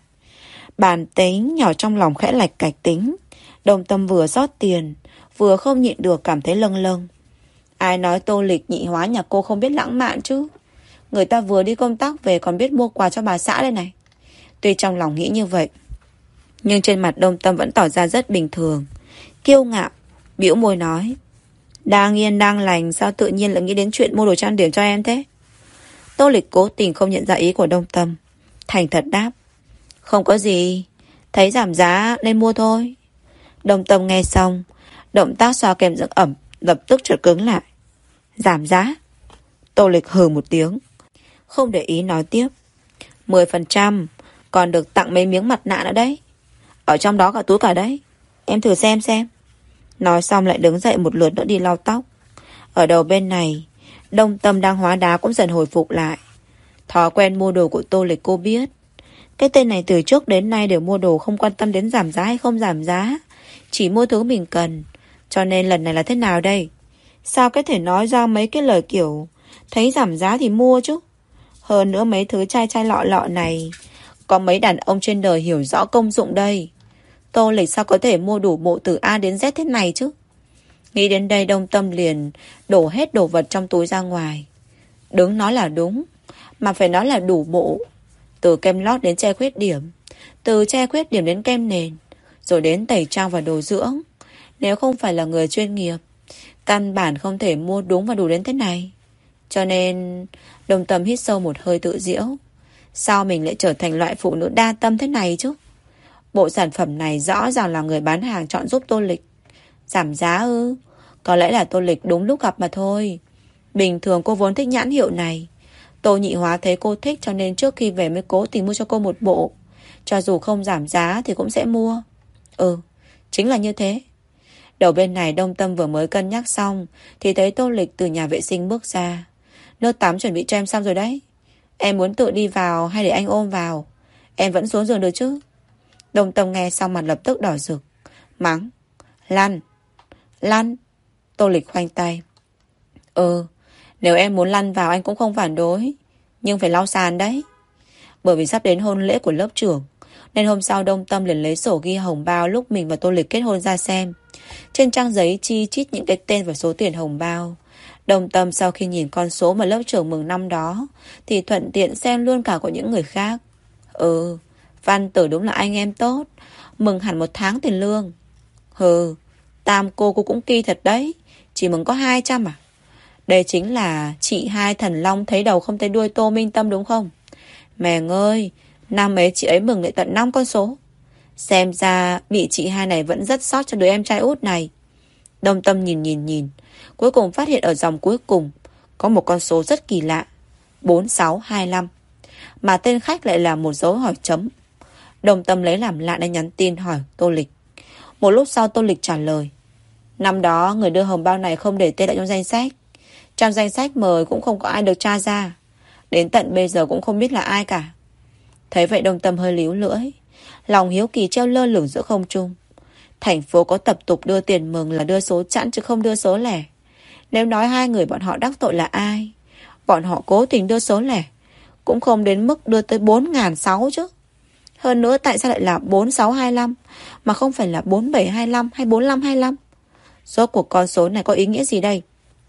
Bàn tính nhỏ trong lòng khẽ lạch cạch tính. Đồng Tâm vừa rót tiền, vừa không nhịn được cảm thấy lâng lâng. Ai nói Tô Lịch Nhị Hóa nhà cô không biết lãng mạn chứ? Người ta vừa đi công tác về còn biết mua quà cho bà xã đây này. Tuy trong lòng nghĩ như vậy, nhưng trên mặt Đồng Tâm vẫn tỏ ra rất bình thường, kiêu ngạo, bĩu môi nói. Đang yên đang lành, sao tự nhiên lại nghĩ đến chuyện mua đồ trang điểm cho em thế? Tô Lịch cố tình không nhận ra ý của Đồng Tâm, thành thật đáp. Không có gì, thấy giảm giá nên mua thôi. Đồng Tâm nghe xong, động tác xoa kem dưỡng ẩm lập tức chợt cứng lại. Giảm giá? Tô Lịch hừ một tiếng, không để ý nói tiếp. Mười phần trăm, còn được tặng mấy miếng mặt nạ nữa đấy. Ở trong đó cả túi cả đấy, em thử xem xem. Nói xong lại đứng dậy một lượt nữa đi lau tóc. Ở đầu bên này, Đồng Tâm đang hóa đá cũng dần hồi phục lại. Thói quen mua đồ của Tô Lịch cô biết. Cái tên này từ trước đến nay đều mua đồ không quan tâm đến giảm giá hay không giảm giá, chỉ mua thứ mình cần. Cho nên lần này là thế nào đây? Sao có thể nói ra mấy cái lời kiểu thấy giảm giá thì mua chứ? Hơn nữa mấy thứ chai chai lọ lọ này, có mấy đàn ông trên đời hiểu rõ công dụng đây. Tô Lịch sao có thể mua đủ bộ từ A đến Z thế này chứ? Nghĩ đến đây Đồng Tâm liền đổ hết đồ vật trong túi ra ngoài. Đứng nói là đúng, mà phải nói là đủ bộ. Từ kem lót đến che khuyết điểm, từ che khuyết điểm đến kem nền, rồi đến tẩy trang và đồ dưỡng. Nếu không phải là người chuyên nghiệp, căn bản không thể mua đúng và đủ đến thế này. Cho nên Đồng Tâm hít sâu một hơi tự giễu. Sao mình lại trở thành loại phụ nữ đa tâm thế này chứ? Bộ sản phẩm này rõ ràng là người bán hàng chọn giúp Tô Lịch. Giảm giá ư? Có lẽ là Tô Lịch đúng lúc gặp mà thôi. Bình thường cô vốn thích nhãn hiệu này. Tô Nhị Hóa thấy cô thích cho nên trước khi về mới cố tình mua cho cô một bộ. Cho dù không giảm giá thì cũng sẽ mua. Ừ, chính là như thế. Đầu bên này Đồng Tâm vừa mới cân nhắc xong thì thấy Tô Lịch từ nhà vệ sinh bước ra. Nước tắm chuẩn bị cho em xong rồi đấy. Em muốn tự đi vào hay để anh ôm vào? Em vẫn xuống giường được chứ? Đồng Tâm nghe xong mặt lập tức đỏ rực, mắng. Lăn. Lăn. Tô Lịch khoanh tay. Ừ, nếu em muốn lăn vào anh cũng không phản đối, nhưng phải lau sàn đấy. Bởi vì sắp đến hôn lễ của lớp trưởng, nên hôm sau Đông Tâm liền lấy sổ ghi hồng bao lúc mình và Tô Lịch kết hôn ra xem. Trên trang giấy chi chít những cái tên và số tiền hồng bao. Đông Tâm sau khi nhìn con số mà lớp trưởng mừng năm đó thì thuận tiện xem luôn cả của những người khác. Ừ, Văn Tử đúng là anh em tốt, mừng hẳn một tháng tiền lương. Hừ, Tam cô cô cũng kỳ thật đấy, chỉ mừng có hai trăm à? Đây chính là chị hai thần long thấy đầu không thấy đuôi Tô Minh Tâm đúng không? Mẹ ơi, năm ấy chị ấy mừng lại tận năm con số. Xem ra bị chị hai này vẫn rất sót cho đứa em trai út này. Đông Tâm nhìn nhìn nhìn, cuối cùng phát hiện ở dòng cuối cùng có một con số rất kỳ lạ, bốn sáu hai lăm, mà tên khách lại là một dấu hỏi chấm. Đông Tâm lấy làm lạ nên nhắn tin hỏi Tô Lịch. Một lúc sau Tô Lịch trả lời, năm đó người đưa hồng bao này không để tên lại trong danh sách. Trong danh sách mời cũng không có ai được tra ra. Đến tận bây giờ cũng không biết là ai cả. Thấy vậy Đông Tâm hơi líu lưỡi, lòng hiếu kỳ treo lơ lửng giữa không trung. Thành phố có tập tục đưa tiền mừng là đưa số chẵn chứ không đưa số lẻ. Nếu nói hai người bọn họ đắc tội là ai, bọn họ cố tình đưa số lẻ, cũng không đến mức đưa tới bốn nghìn sáu chứ. Hơn nữa tại sao lại là bốn sáu hai lăm mà không phải là bốn bảy hai lăm hay bốn năm hai lăm? Rốt cuộc con số này có ý nghĩa gì đây?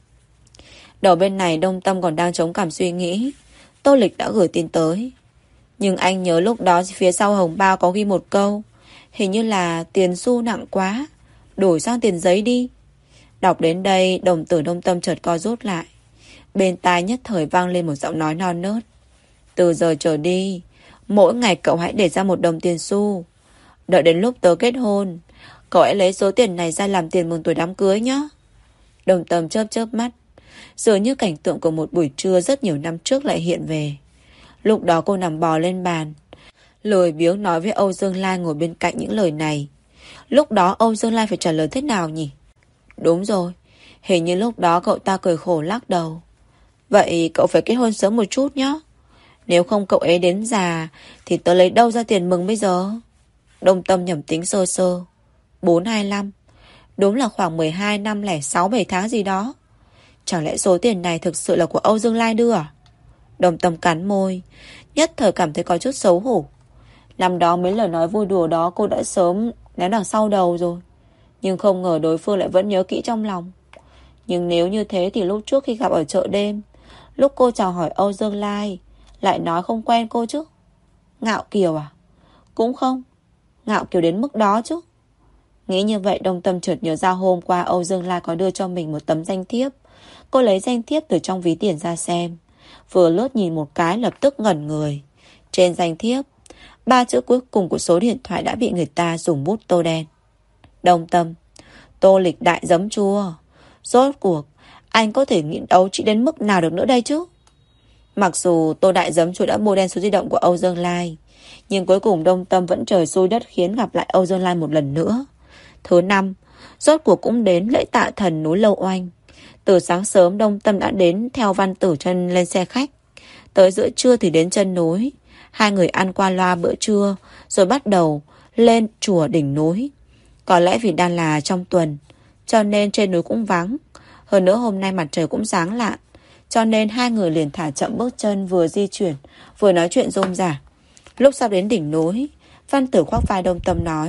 Đầu bên này Đông Tâm còn đang chống cảm suy nghĩ, Tô Lịch đã gửi tin tới. Nhưng anh nhớ lúc đó phía sau hồng bao có ghi một câu, hình như là tiền xu nặng quá, đổi sang tiền giấy đi. Đọc đến đây đồng tử Đông Tâm chợt co rút lại. Bên tai nhất thời vang lên một giọng nói non nớt. Từ giờ trở đi, mỗi ngày cậu hãy để ra một đồng tiền xu. Đợi đến lúc tớ kết hôn, cậu hãy lấy số tiền này ra làm tiền mừng tuổi đám cưới nhé. Đồng Tâm chớp chớp mắt, dường như cảnh tượng của một buổi trưa rất nhiều năm trước lại hiện về. Lúc đó cô nằm bò lên bàn, lười biếng nói với Âu Dương Lai ngồi bên cạnh những lời này. Lúc đó Âu Dương Lai phải trả lời thế nào nhỉ? Đúng rồi, hình như lúc đó cậu ta cười khổ lắc đầu. Vậy cậu phải kết hôn sớm một chút nhé. Nếu không cậu ấy đến già thì tớ lấy đâu ra tiền mừng bây giờ? Đông Tâm nhẩm tính sơ sơ. bốn hai lăm, đúng là khoảng mười hai năm lẻ sáu bảy tháng gì đó. Chẳng lẽ số tiền này thực sự là của Âu Dương Lai đưa à? Đông Tâm cắn môi, nhất thời cảm thấy có chút xấu hổ. Năm đó mấy lời nói vui đùa đó cô đã sớm ném đằng sau đầu rồi, nhưng không ngờ đối phương lại vẫn nhớ kỹ trong lòng. Nhưng nếu như thế thì lúc trước khi gặp ở chợ đêm, lúc cô chào hỏi Âu Dương Lai, lại nói không quen cô chứ? Ngạo kiều à? Cũng không ngạo kiều đến mức đó chứ. Nghĩ như vậy Đông Tâm chợt nhớ ra hôm qua Âu Dương Lai có đưa cho mình một tấm danh thiếp. Cô lấy danh thiếp từ trong ví tiền ra xem, vừa lướt nhìn một cái lập tức ngẩn người. Trên danh thiếp, ba chữ cuối cùng của số điện thoại đã bị người ta dùng bút tô đen. Đông Tâm, Tô Lịch đại giấm chua. Rốt cuộc anh có thể nghiện đấu chị đến mức nào được nữa đây chứ? Mặc dù Tô đại giấm chua đã mua đen số di động của Âu Dương Lai, nhưng cuối cùng Đông Tâm vẫn trời xui đất khiến gặp lại Âu Dương Lai một lần nữa. Thứ năm, rốt cuộc cũng đến lễ tạ thần núi Lâu Oanh. Từ sáng sớm Đông Tâm đã đến theo Văn Tử chân lên xe khách. Tới giữa trưa thì đến chân núi. Hai người ăn qua loa bữa trưa, rồi bắt đầu lên chùa đỉnh núi. Có lẽ vì đang là trong tuần, cho nên trên núi cũng vắng. Hơn nữa hôm nay mặt trời cũng sáng lạn, cho nên hai người liền thả chậm bước chân, vừa di chuyển vừa nói chuyện rôm rả. Lúc sắp đến đỉnh núi, Văn Tử khoác vai Đông Tâm nói,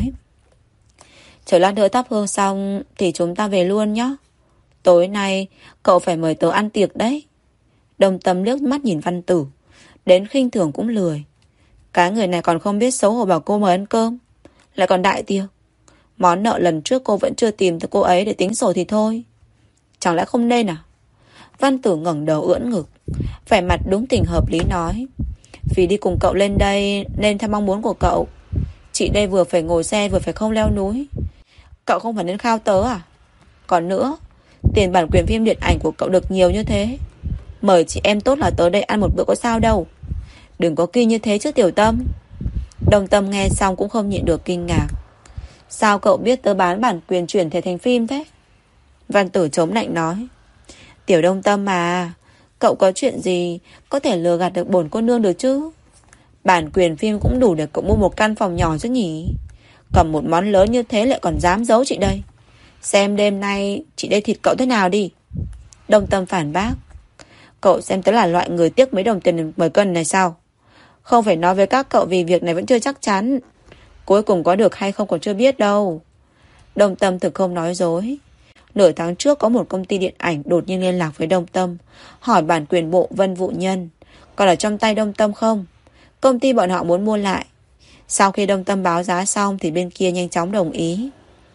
chờ lát nữa thắp hương xong thì chúng ta về luôn nhé. Tối nay cậu phải mời tớ ăn tiệc đấy. Đông Tâm liếc mắt nhìn Văn Tử, đến khinh thường cũng lười. Cái người này còn không biết xấu hổ bảo cô mời ăn cơm, lại còn đại tiệc. Món nợ lần trước cô vẫn chưa tìm được cô ấy để tính sổ thì thôi. Chẳng lẽ không nên à? Văn Tử ngẩng đầu ưỡn ngực, vẻ mặt đúng tình hợp lý nói, vì đi cùng cậu lên đây nên theo mong muốn của cậu, chị đây vừa phải ngồi xe vừa phải không leo núi. Cậu không phải nên khao tớ à? Còn nữa, tiền bản quyền phim điện ảnh của cậu được nhiều như thế, mời chị em tốt là tớ đây ăn một bữa có sao đâu. Đừng có kỳ như thế chứ Tiểu Tâm. Đông Tâm nghe xong cũng không nhịn được kinh ngạc. Sao cậu biết tớ bán bản quyền chuyển thể thành phim thế? Văn Tử chống lạnh nói, Tiểu Đông Tâm mà, cậu có chuyện gì có thể lừa gạt được bổn cô nương được chứ? Bản quyền phim cũng đủ để cậu mua một căn phòng nhỏ chứ nhỉ? Cầm một món lớn như thế lại còn dám giấu chị đây. Xem đêm nay chị đây thịt cậu thế nào đi. Đông Tâm phản bác, cậu xem tớ là loại người tiếc mấy đồng tiền mười cân này sao? Không phải nói với các cậu vì việc này vẫn chưa chắc chắn. Cuối cùng có được hay không còn chưa biết đâu. Đông Tâm thực không nói dối. Nửa tháng trước có một công ty điện ảnh đột nhiên liên lạc với Đông Tâm, hỏi bản quyền bộ Vân Vũ Nhân còn ở trong tay Đông Tâm không. Công ty bọn họ muốn mua lại. Sau khi Đông Tâm báo giá xong thì bên kia nhanh chóng đồng ý.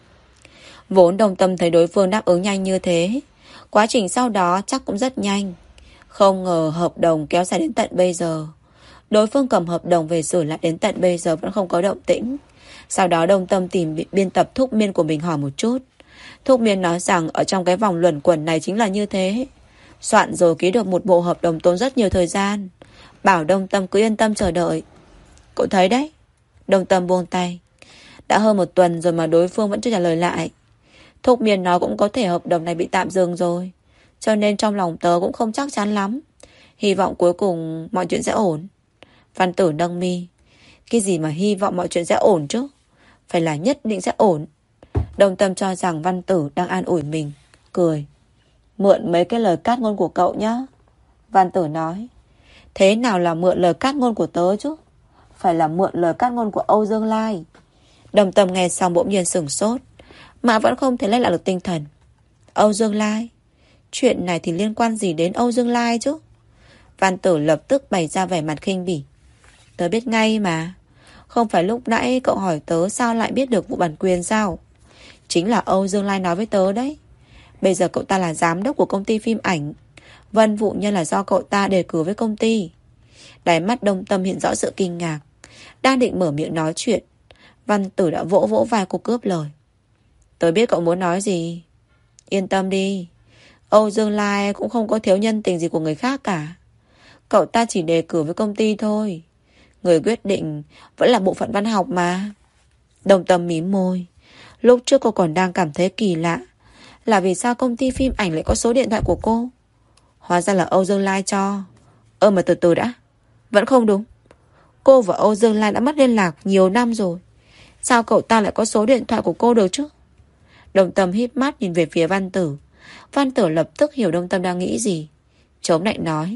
Vốn Đông Tâm thấy đối phương đáp ứng nhanh như thế, quá trình sau đó chắc cũng rất nhanh. Không ngờ hợp đồng kéo dài đến tận bây giờ. Đối phương cầm hợp đồng về sửa lại đến tận bây giờ vẫn không có động tĩnh. Sau đó Đông Tâm tìm biên tập Thúc Miên của mình hỏi một chút. Thúc Miên nói rằng ở trong cái vòng luẩn quẩn này chính là như thế. Soạn rồi ký được một bộ hợp đồng tốn rất nhiều thời gian. Bảo Đông Tâm cứ yên tâm chờ đợi. Cậu thấy đấy. Đông Tâm buông tay. Đã hơn một tuần rồi mà đối phương vẫn chưa trả lời lại. Thúc Miên nói cũng có thể hợp đồng này bị tạm dừng rồi, cho nên trong lòng tớ cũng không chắc chắn lắm. Hy vọng cuối cùng mọi chuyện sẽ ổn. Văn Tử nâng mi. Cái gì mà hy vọng mọi chuyện sẽ ổn chứ? Phải là nhất định sẽ ổn. Đông Tâm cho rằng Văn Tử đang an ủi mình, cười. Mượn mấy cái lời cát ngôn của cậu nhá. Văn Tử nói. Thế nào là mượn lời cát ngôn của tớ chứ? Phải là mượn lời cát ngôn của Âu Dương Lai. Đông Tâm nghe xong bỗng nhiên sửng sốt, mà vẫn không thể lấy lại được tinh thần. Âu Dương Lai? Chuyện này thì liên quan gì đến Âu Dương Lai chứ? Văn Tử lập tức bày ra vẻ mặt khinh bỉ. Tớ biết ngay mà. Không phải lúc nãy cậu hỏi tớ sao lại biết được vụ bản quyền sao? Chính là Âu Dương Lai nói với tớ đấy. Bây giờ cậu ta là giám đốc của công ty phim ảnh. Vân Vũ Nhân là do cậu ta đề cử với công ty. Đáy mắt Đông Tâm hiện rõ sự kinh ngạc. Đang định mở miệng nói chuyện, Văn Tử đã vỗ vỗ vai cô cướp lời. Tớ biết cậu muốn nói gì. Yên tâm đi. Âu Dương Lai cũng không có thiếu nhân tình gì của người khác cả. Cậu ta chỉ đề cử với công ty thôi. Người quyết định vẫn là bộ phận văn học mà. Đông Tâm mím môi. Lúc trước cô còn đang cảm thấy kỳ lạ, là vì sao công ty phim ảnh lại có số điện thoại của cô. Hóa ra là Âu Dương Lai cho. Ơ mà từ từ đã. Vẫn không đúng. Cô và Âu Dương Lai đã mất liên lạc nhiều năm rồi. Sao cậu ta lại có số điện thoại của cô được chứ? Đông Tâm híp mắt nhìn về phía Văn Tử. Văn Tử lập tức hiểu Đông Tâm đang nghĩ gì. Chống lạnh nói.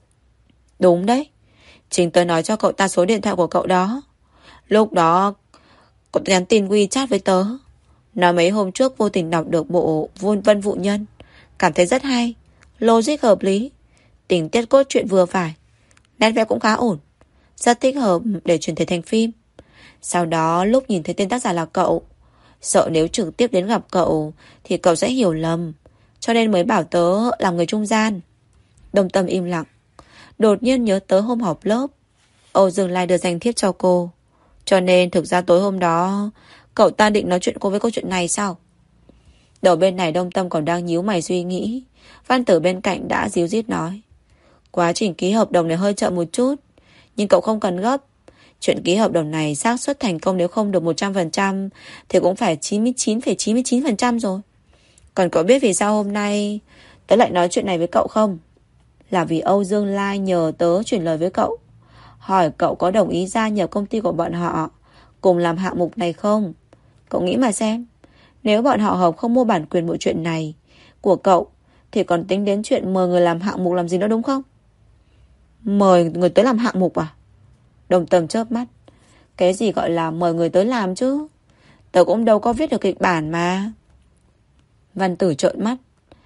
Đúng đấy. Chính tớ nói cho cậu ta số điện thoại của cậu đó. Lúc đó cậu ta nhắn tin WeChat với tớ, nói mấy hôm trước vô tình đọc được bộ Vân Vũ Nhân, cảm thấy rất hay, logic hợp lý, tình tiết cốt truyện vừa phải, nét vẽ cũng khá ổn, rất thích hợp để chuyển thể thành phim. Sau đó lúc nhìn thấy tên tác giả là cậu, sợ nếu trực tiếp đến gặp cậu thì cậu sẽ hiểu lầm, cho nên mới bảo tớ làm người trung gian. Đông Tâm im lặng. Đột nhiên nhớ tới hôm họp lớp, Âu Dương Lai đưa danh thiếp cho cô, cho nên thực ra tối hôm đó cậu ta định nói chuyện cô với câu chuyện này sao? Đầu bên này Đông Tâm còn đang nhíu mày suy nghĩ, Văn Tử bên cạnh đã díu dít nói. Quá trình ký hợp đồng này hơi chậm một chút, nhưng cậu không cần gấp. Chuyện ký hợp đồng này xác suất thành công nếu không được một trăm phần trăm thì cũng phải chín mươi chín phẩy chín mươi chín phần trăm rồi. Còn cậu biết vì sao hôm nay tớ lại nói chuyện này với cậu không? Là vì Âu Dương Lai nhờ tớ chuyển lời với cậu, hỏi cậu có đồng ý gia nhập công ty của bọn họ cùng làm hạng mục này không. Cậu nghĩ mà xem, nếu bọn họ hợp không mua bản quyền bộ truyện này của cậu thì còn tính đến chuyện mời người làm hạng mục làm gì nữa đúng không? Mời người tới làm hạng mục à? Đồng Tâm chớp mắt. Cái gì gọi là mời người tới làm chứ? Tớ cũng đâu có viết được kịch bản mà. Văn Tử trợn mắt.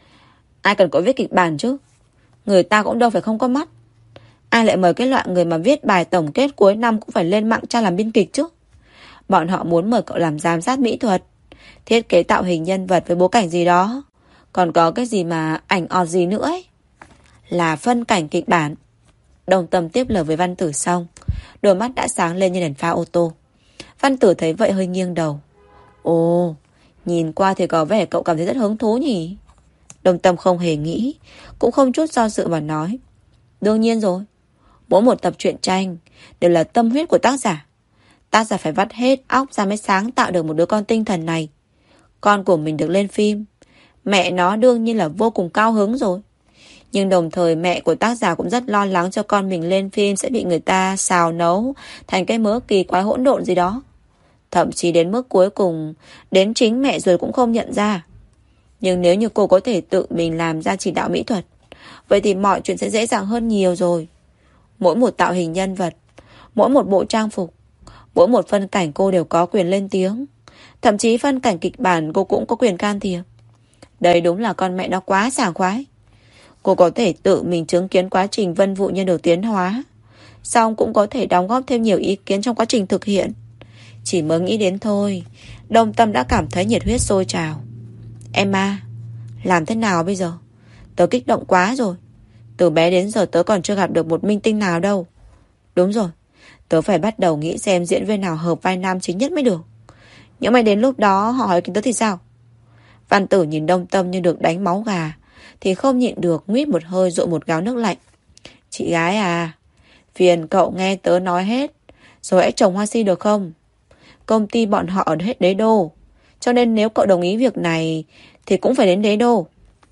Ai cần có viết kịch bản chứ? Người ta cũng đâu phải không có mắt. Ai lại mời cái loại người mà viết bài tổng kết cuối năm cũng phải lên mạng tra làm biên kịch chứ? Bọn họ muốn mời cậu làm giám sát mỹ thuật, thiết kế tạo hình nhân vật với bối cảnh gì đó, còn có cái gì mà ảnh ọt gì nữa ấy. Là phân cảnh kịch bản. Đồng Tâm tiếp lời với Văn Tử xong, đôi mắt đã sáng lên như đèn pha ô tô. Văn Tử thấy vậy hơi nghiêng đầu. Ồ, nhìn qua thì có vẻ cậu cảm thấy rất hứng thú nhỉ? Đồng Tâm không hề nghĩ, cũng không chút do dự mà nói. Đương nhiên rồi. Mỗi một tập truyện tranh đều là tâm huyết của tác giả. Tác giả phải vắt hết óc ra mới sáng tạo được một đứa con tinh thần này. Con của mình được lên phim, mẹ nó đương nhiên là vô cùng cao hứng rồi. Nhưng đồng thời mẹ của tác giả cũng rất lo lắng cho con mình lên phim sẽ bị người ta xào nấu thành cái mớ kỳ quái hỗn độn gì đó. Thậm chí đến mức cuối cùng, đến chính mẹ ruột cũng không nhận ra. Nhưng nếu như cô có thể tự mình làm ra chỉ đạo mỹ thuật, vậy thì mọi chuyện sẽ dễ dàng hơn nhiều rồi. Mỗi một tạo hình nhân vật, Mỗi một bộ trang phục, mỗi một phân cảnh cô đều có quyền lên tiếng. Thậm chí phân cảnh kịch bản cô cũng có quyền can thiệp. Đây đúng là con mẹ nó quá sảng khoái. Cô có thể tự mình chứng kiến quá trình Vân Vũ Nhân được tiến hóa, xong cũng có thể đóng góp thêm nhiều ý kiến trong quá trình thực hiện. Chỉ mới nghĩ đến thôi, Đông Tâm đã cảm thấy nhiệt huyết sôi trào. Emma, làm thế nào bây giờ? Tớ kích động quá rồi. Từ bé đến giờ tớ còn chưa gặp được một minh tinh nào đâu. Đúng rồi, tớ phải bắt đầu nghĩ xem diễn viên nào hợp vai nam chính nhất mới được. Nhưng mà đến lúc đó họ hỏi tớ thì sao? Văn Tử nhìn Đông Tâm như được đánh máu gà, thì không nhịn được nguýt một hơi dội một gáo nước lạnh. Chị gái à, phiền cậu nghe tớ nói hết, rồi hãy trồng hoa si được không? Công ty bọn họ ở hết đế đô, cho nên nếu cậu đồng ý việc này thì cũng phải đến đế đô.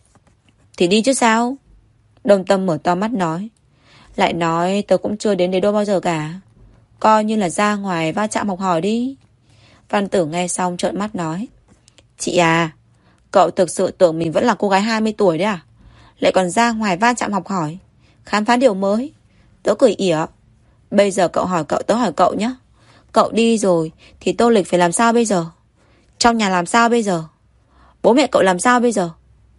Thì đi chứ sao? Đông Tâm mở to mắt nói. Lại nói tớ cũng chưa đến đế đô bao giờ cả. Coi như là ra ngoài va chạm học hỏi đi. Văn Tử nghe xong trợn mắt nói. Chị à, cậu thực sự tưởng mình vẫn là cô gái hai mươi tuổi đấy à? Lại còn ra ngoài va chạm học hỏi, khám phá điều mới. Tớ cười ỉa. Bây giờ cậu hỏi cậu, tớ hỏi cậu nhé. Cậu đi rồi thì Tô Lịch phải làm sao bây giờ? Trong nhà làm sao bây giờ? Bố mẹ cậu làm sao bây giờ?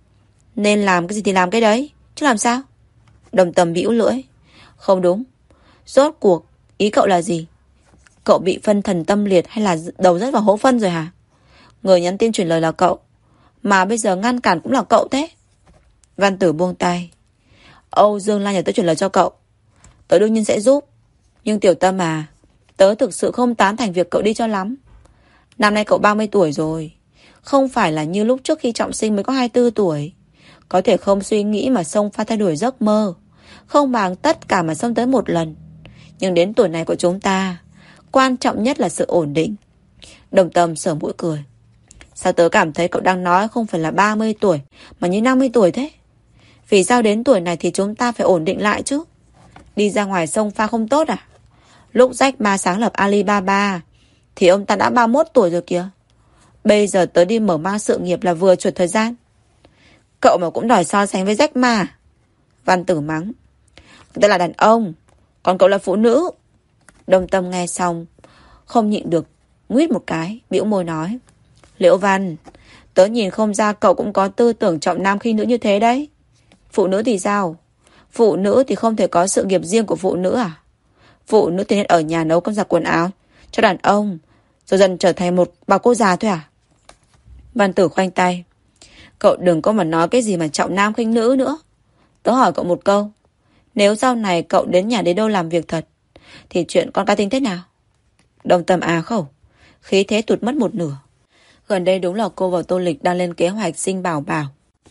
Nên làm cái gì thì làm cái đấy, chứ làm sao? Đồng Tâm bĩu lưỡi. Không đúng. Rốt cuộc ý cậu là gì? Cậu bị phân thần tâm liệt hay là đầu rớt vào hố phân rồi hả? Người nhắn tin truyền lời là cậu, mà bây giờ ngăn cản cũng là cậu thế. Văn Tử buông tay. Âu Dương Lan nhờ tớ truyền lời cho cậu, tớ đương nhiên sẽ giúp. Nhưng Tiểu Tâm à, tớ thực sự không tán thành việc cậu đi cho lắm. Năm nay cậu ba mươi tuổi rồi, không phải là như lúc trước khi trọng sinh mới có hai mươi tư tuổi. Có thể không suy nghĩ mà xông pha thay đổi giấc mơ, không bằng tất cả mà xông tới một lần. Nhưng đến tuổi này của chúng ta, quan trọng nhất là sự ổn định. Đồng Tâm sờ mũi cười. Sao tớ cảm thấy cậu đang nói không phải là ba mươi tuổi mà như năm mươi tuổi thế? Vì sao đến tuổi này thì chúng ta phải ổn định lại chứ? Đi ra ngoài xông pha không tốt à? Lúc Jack Ma sáng lập Alibaba thì ông ta đã ba mươi mốt tuổi rồi kìa. Bây giờ tớ đi mở mang sự nghiệp là vừa chuẩn thời gian. Cậu mà cũng đòi so sánh với Jack Ma. Văn Tử mắng. Tớ là đàn ông, còn cậu là phụ nữ. Đông Tâm nghe xong không nhịn được nguýt một cái, bĩu môi nói. Liễu Văn, tớ nhìn không ra cậu cũng có tư tưởng trọng nam khinh nữ như thế đấy. Phụ nữ thì sao? Phụ nữ thì không thể có sự nghiệp riêng của phụ nữ à? Phụ nữ thì nên ở nhà nấu cơm giặt quần áo cho đàn ông, rồi dần trở thành một bà cô già thôi à? Văn Tử khoanh tay. Cậu đừng có mà nói cái gì mà trọng nam khinh nữ nữa. Tớ hỏi cậu một câu. Nếu sau này cậu đến nhà đế đô làm việc thật, thì chuyện con cá tính thế nào? Đồng Tâm à khẩu, khí thế tụt mất một nửa. Gần đây đúng là cô và Tô Lịch đang lên kế hoạch sinh bảo bảo.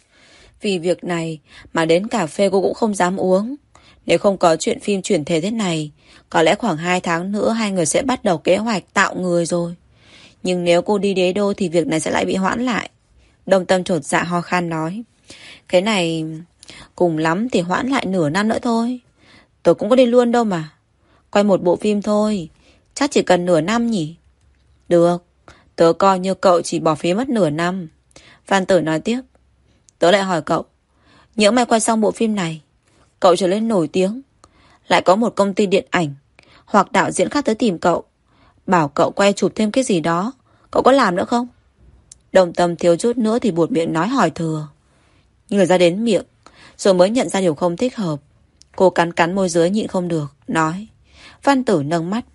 Vì việc này mà đến cà phê cô cũng không dám uống. Nếu không có chuyện phim chuyển thể thế này, có lẽ khoảng hai tháng nữa hai người sẽ bắt đầu kế hoạch tạo người rồi. Nhưng nếu cô đi đế đô thì việc này sẽ lại bị hoãn lại. Đồng Tâm chột dạ ho khan nói. Cái này cùng lắm thì hoãn lại nửa năm nữa thôi. Tôi cũng có đi luôn đâu mà. Quay một bộ phim thôi, chắc chỉ cần nửa năm nhỉ? Được, tớ coi như cậu chỉ bỏ phí mất nửa năm. Văn Tử nói tiếp. Tớ lại hỏi cậu, nhỡ may quay xong bộ phim này, cậu trở lên nổi tiếng, lại có một công ty điện ảnh hoặc đạo diễn khác tới tìm cậu, bảo cậu quay chụp thêm cái gì đó, cậu có làm nữa không? Đồng Tâm thiếu chút nữa thì buột miệng nói hỏi thừa. Nhưng ra đến miệng, rồi mới nhận ra điều không thích hợp. Cô cắn cắn môi dưới nhịn không được, nói. Văn Tử nâng mắt.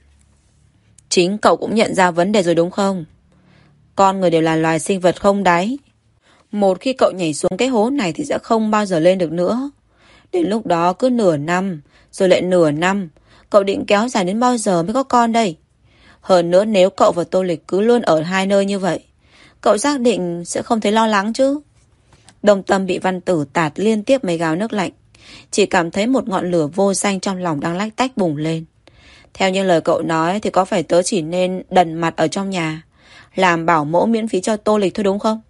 Chính cậu cũng nhận ra vấn đề rồi đúng không? Con người đều là loài sinh vật không đáy. Một khi cậu nhảy xuống cái hố này thì sẽ không bao giờ lên được nữa. Đến lúc đó cứ nửa năm, rồi lại nửa năm, cậu định kéo dài đến bao giờ mới có con đây? Hơn nữa nếu cậu và Tô Lịch cứ luôn ở hai nơi như vậy, cậu xác định sẽ không thấy lo lắng chứ? Đồng Tâm bị Văn Tử tạt liên tiếp mấy gáo nước lạnh, chỉ cảm thấy một ngọn lửa vô danh trong lòng đang lách tách bùng lên. Theo như lời cậu nói thì có phải tớ chỉ nên đần mặt ở trong nhà, làm bảo mẫu miễn phí cho Tô Lịch thôi đúng không?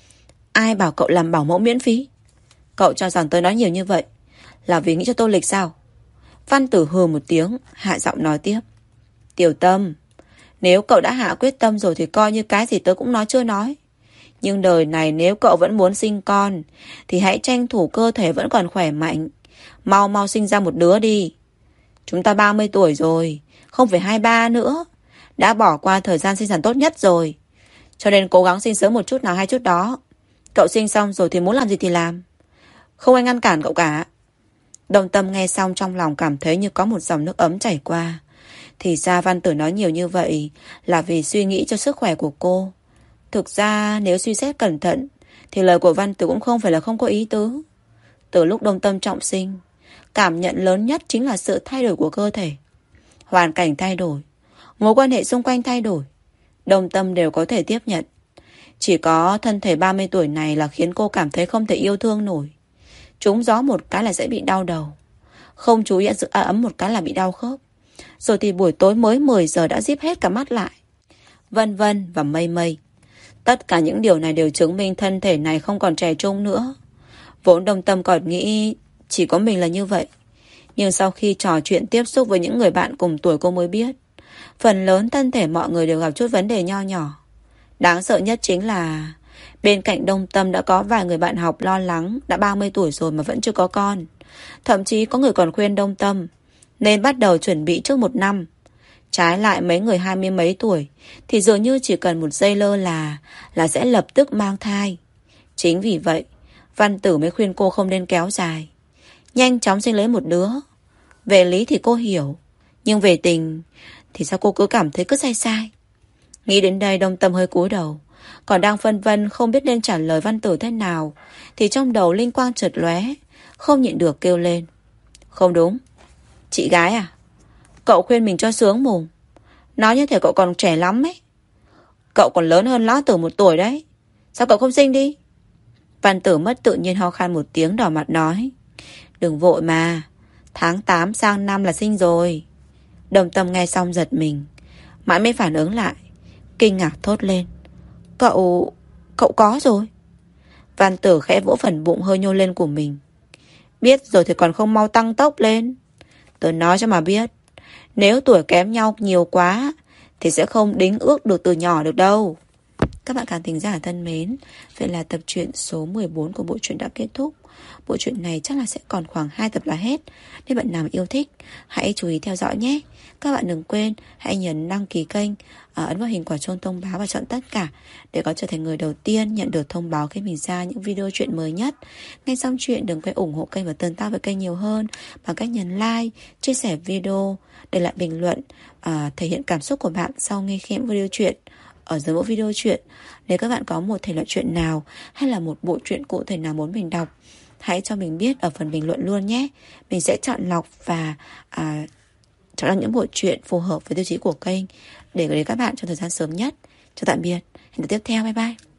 Ai bảo cậu làm bảo mẫu miễn phí? Cậu cho rằng tớ nói nhiều như vậy là vì nghĩ cho Tô Lịch sao? Văn Tử hừ một tiếng, hạ giọng nói tiếp. Tiểu Tâm, nếu cậu đã hạ quyết tâm rồi thì coi như cái gì tớ cũng nói chưa nói. Nhưng đời này nếu cậu vẫn muốn sinh con thì hãy tranh thủ cơ thể vẫn còn khỏe mạnh, mau mau sinh ra một đứa đi. Chúng ta ba mươi tuổi rồi, không phải hai mươi ba nữa. Đã bỏ qua thời gian sinh sản tốt nhất rồi. Cho nên cố gắng sinh sớm một chút nào hay chút đó. Cậu sinh xong rồi thì muốn làm gì thì làm. Không ai ngăn cản cậu cả. Đồng Tâm nghe xong trong lòng cảm thấy như có một dòng nước ấm chảy qua. Thì ra Văn Tử nói nhiều như vậy là vì suy nghĩ cho sức khỏe của cô. Thực ra nếu suy xét cẩn thận thì lời của Văn Tử cũng không phải là không có ý tứ. Từ lúc Đồng Tâm trọng sinh, cảm nhận lớn nhất chính là sự thay đổi của cơ thể. Hoàn cảnh thay đổi, mối quan hệ xung quanh thay đổi, Đồng Tâm đều có thể tiếp nhận. Chỉ có thân thể ba mươi tuổi này là khiến cô cảm thấy không thể yêu thương nổi. Trúng gió một cái là sẽ bị đau đầu, không chú ý giữ ấm một cái là bị đau khớp. Rồi thì buổi tối mới mười giờ đã díp hết cả mắt lại. Vân vân và mây mây. Tất cả những điều này đều chứng minh thân thể này không còn trẻ trung nữa. Vốn Đồng Tâm còn nghĩ chỉ có mình là như vậy. Nhưng sau khi trò chuyện tiếp xúc với những người bạn cùng tuổi cô mới biết, phần lớn thân thể mọi người đều gặp chút vấn đề nho nhỏ. Đáng sợ nhất chính là bên cạnh Đồng Tâm đã có vài người bạn học lo lắng đã ba mươi tuổi rồi mà vẫn chưa có con. Thậm chí có người còn khuyên Đồng Tâm nên bắt đầu chuẩn bị trước một năm. Trái lại mấy người hai mươi mấy tuổi thì dường như chỉ cần một giây lơ là là sẽ lập tức mang thai. Chính vì vậy Văn Tử mới khuyên cô không nên kéo dài, nhanh chóng sinh lấy một đứa. Về lý thì cô hiểu, nhưng về tình thì sao cô cứ cảm thấy cứ sai sai. Nghĩ đến đây Đồng Tâm hơi cúi đầu, còn đang phân vân không biết nên trả lời Văn Tử thế nào thì trong đầu linh quang chợt lóe, không nhịn được kêu lên. Không đúng. Chị gái à? Cậu khuyên mình cho sướng mồm. Nói như thể cậu còn trẻ lắm ấy. Cậu còn lớn hơn Lão Tử một tuổi đấy. Sao cậu không sinh đi? Văn Tử mất tự nhiên ho khan một tiếng, đỏ mặt nói. Đừng vội mà, tháng tám sang năm là sinh rồi. Đồng Tâm nghe xong giật mình, mãi mới phản ứng lại, kinh ngạc thốt lên. Cậu... cậu có rồi? Văn Tử khẽ vỗ phần bụng hơi nhô lên của mình. Biết rồi thì còn không mau tăng tốc lên. Tớ nói cho mà biết, nếu tuổi kém nhau nhiều quá thì sẽ không đính ước được từ nhỏ được đâu. Các bạn khán thính giả thân mến, vậy là tập truyện số mười bốn của bộ truyện đã kết thúc. Bộ truyện này chắc là sẽ còn khoảng hai tập là hết. Nếu bạn nào yêu thích, hãy chú ý theo dõi nhé. Các bạn đừng quên, hãy nhấn đăng ký kênh, ấn vào hình quả chuông thông báo và chọn tất cả để có trở thành người đầu tiên nhận được thông báo khi mình ra những video truyện mới nhất. Nghe xong chuyện đừng quên ủng hộ kênh và tương tác với kênh nhiều hơn bằng cách nhấn like, chia sẻ video, để lại bình luận, à, thể hiện cảm xúc của bạn sau nghe khen video truyện ở dưới mỗi video truyện. Nếu các bạn có một thể loại truyện nào hay là một bộ truyện cụ thể nào muốn mình đọc, hãy cho mình biết ở phần bình luận luôn nhé. Mình sẽ chọn lọc và à, chọn ra những bộ truyện phù hợp với tiêu chí của kênh để gửi đến các bạn trong thời gian sớm nhất. Chào tạm biệt, hẹn gặp tiếp theo, bye bye.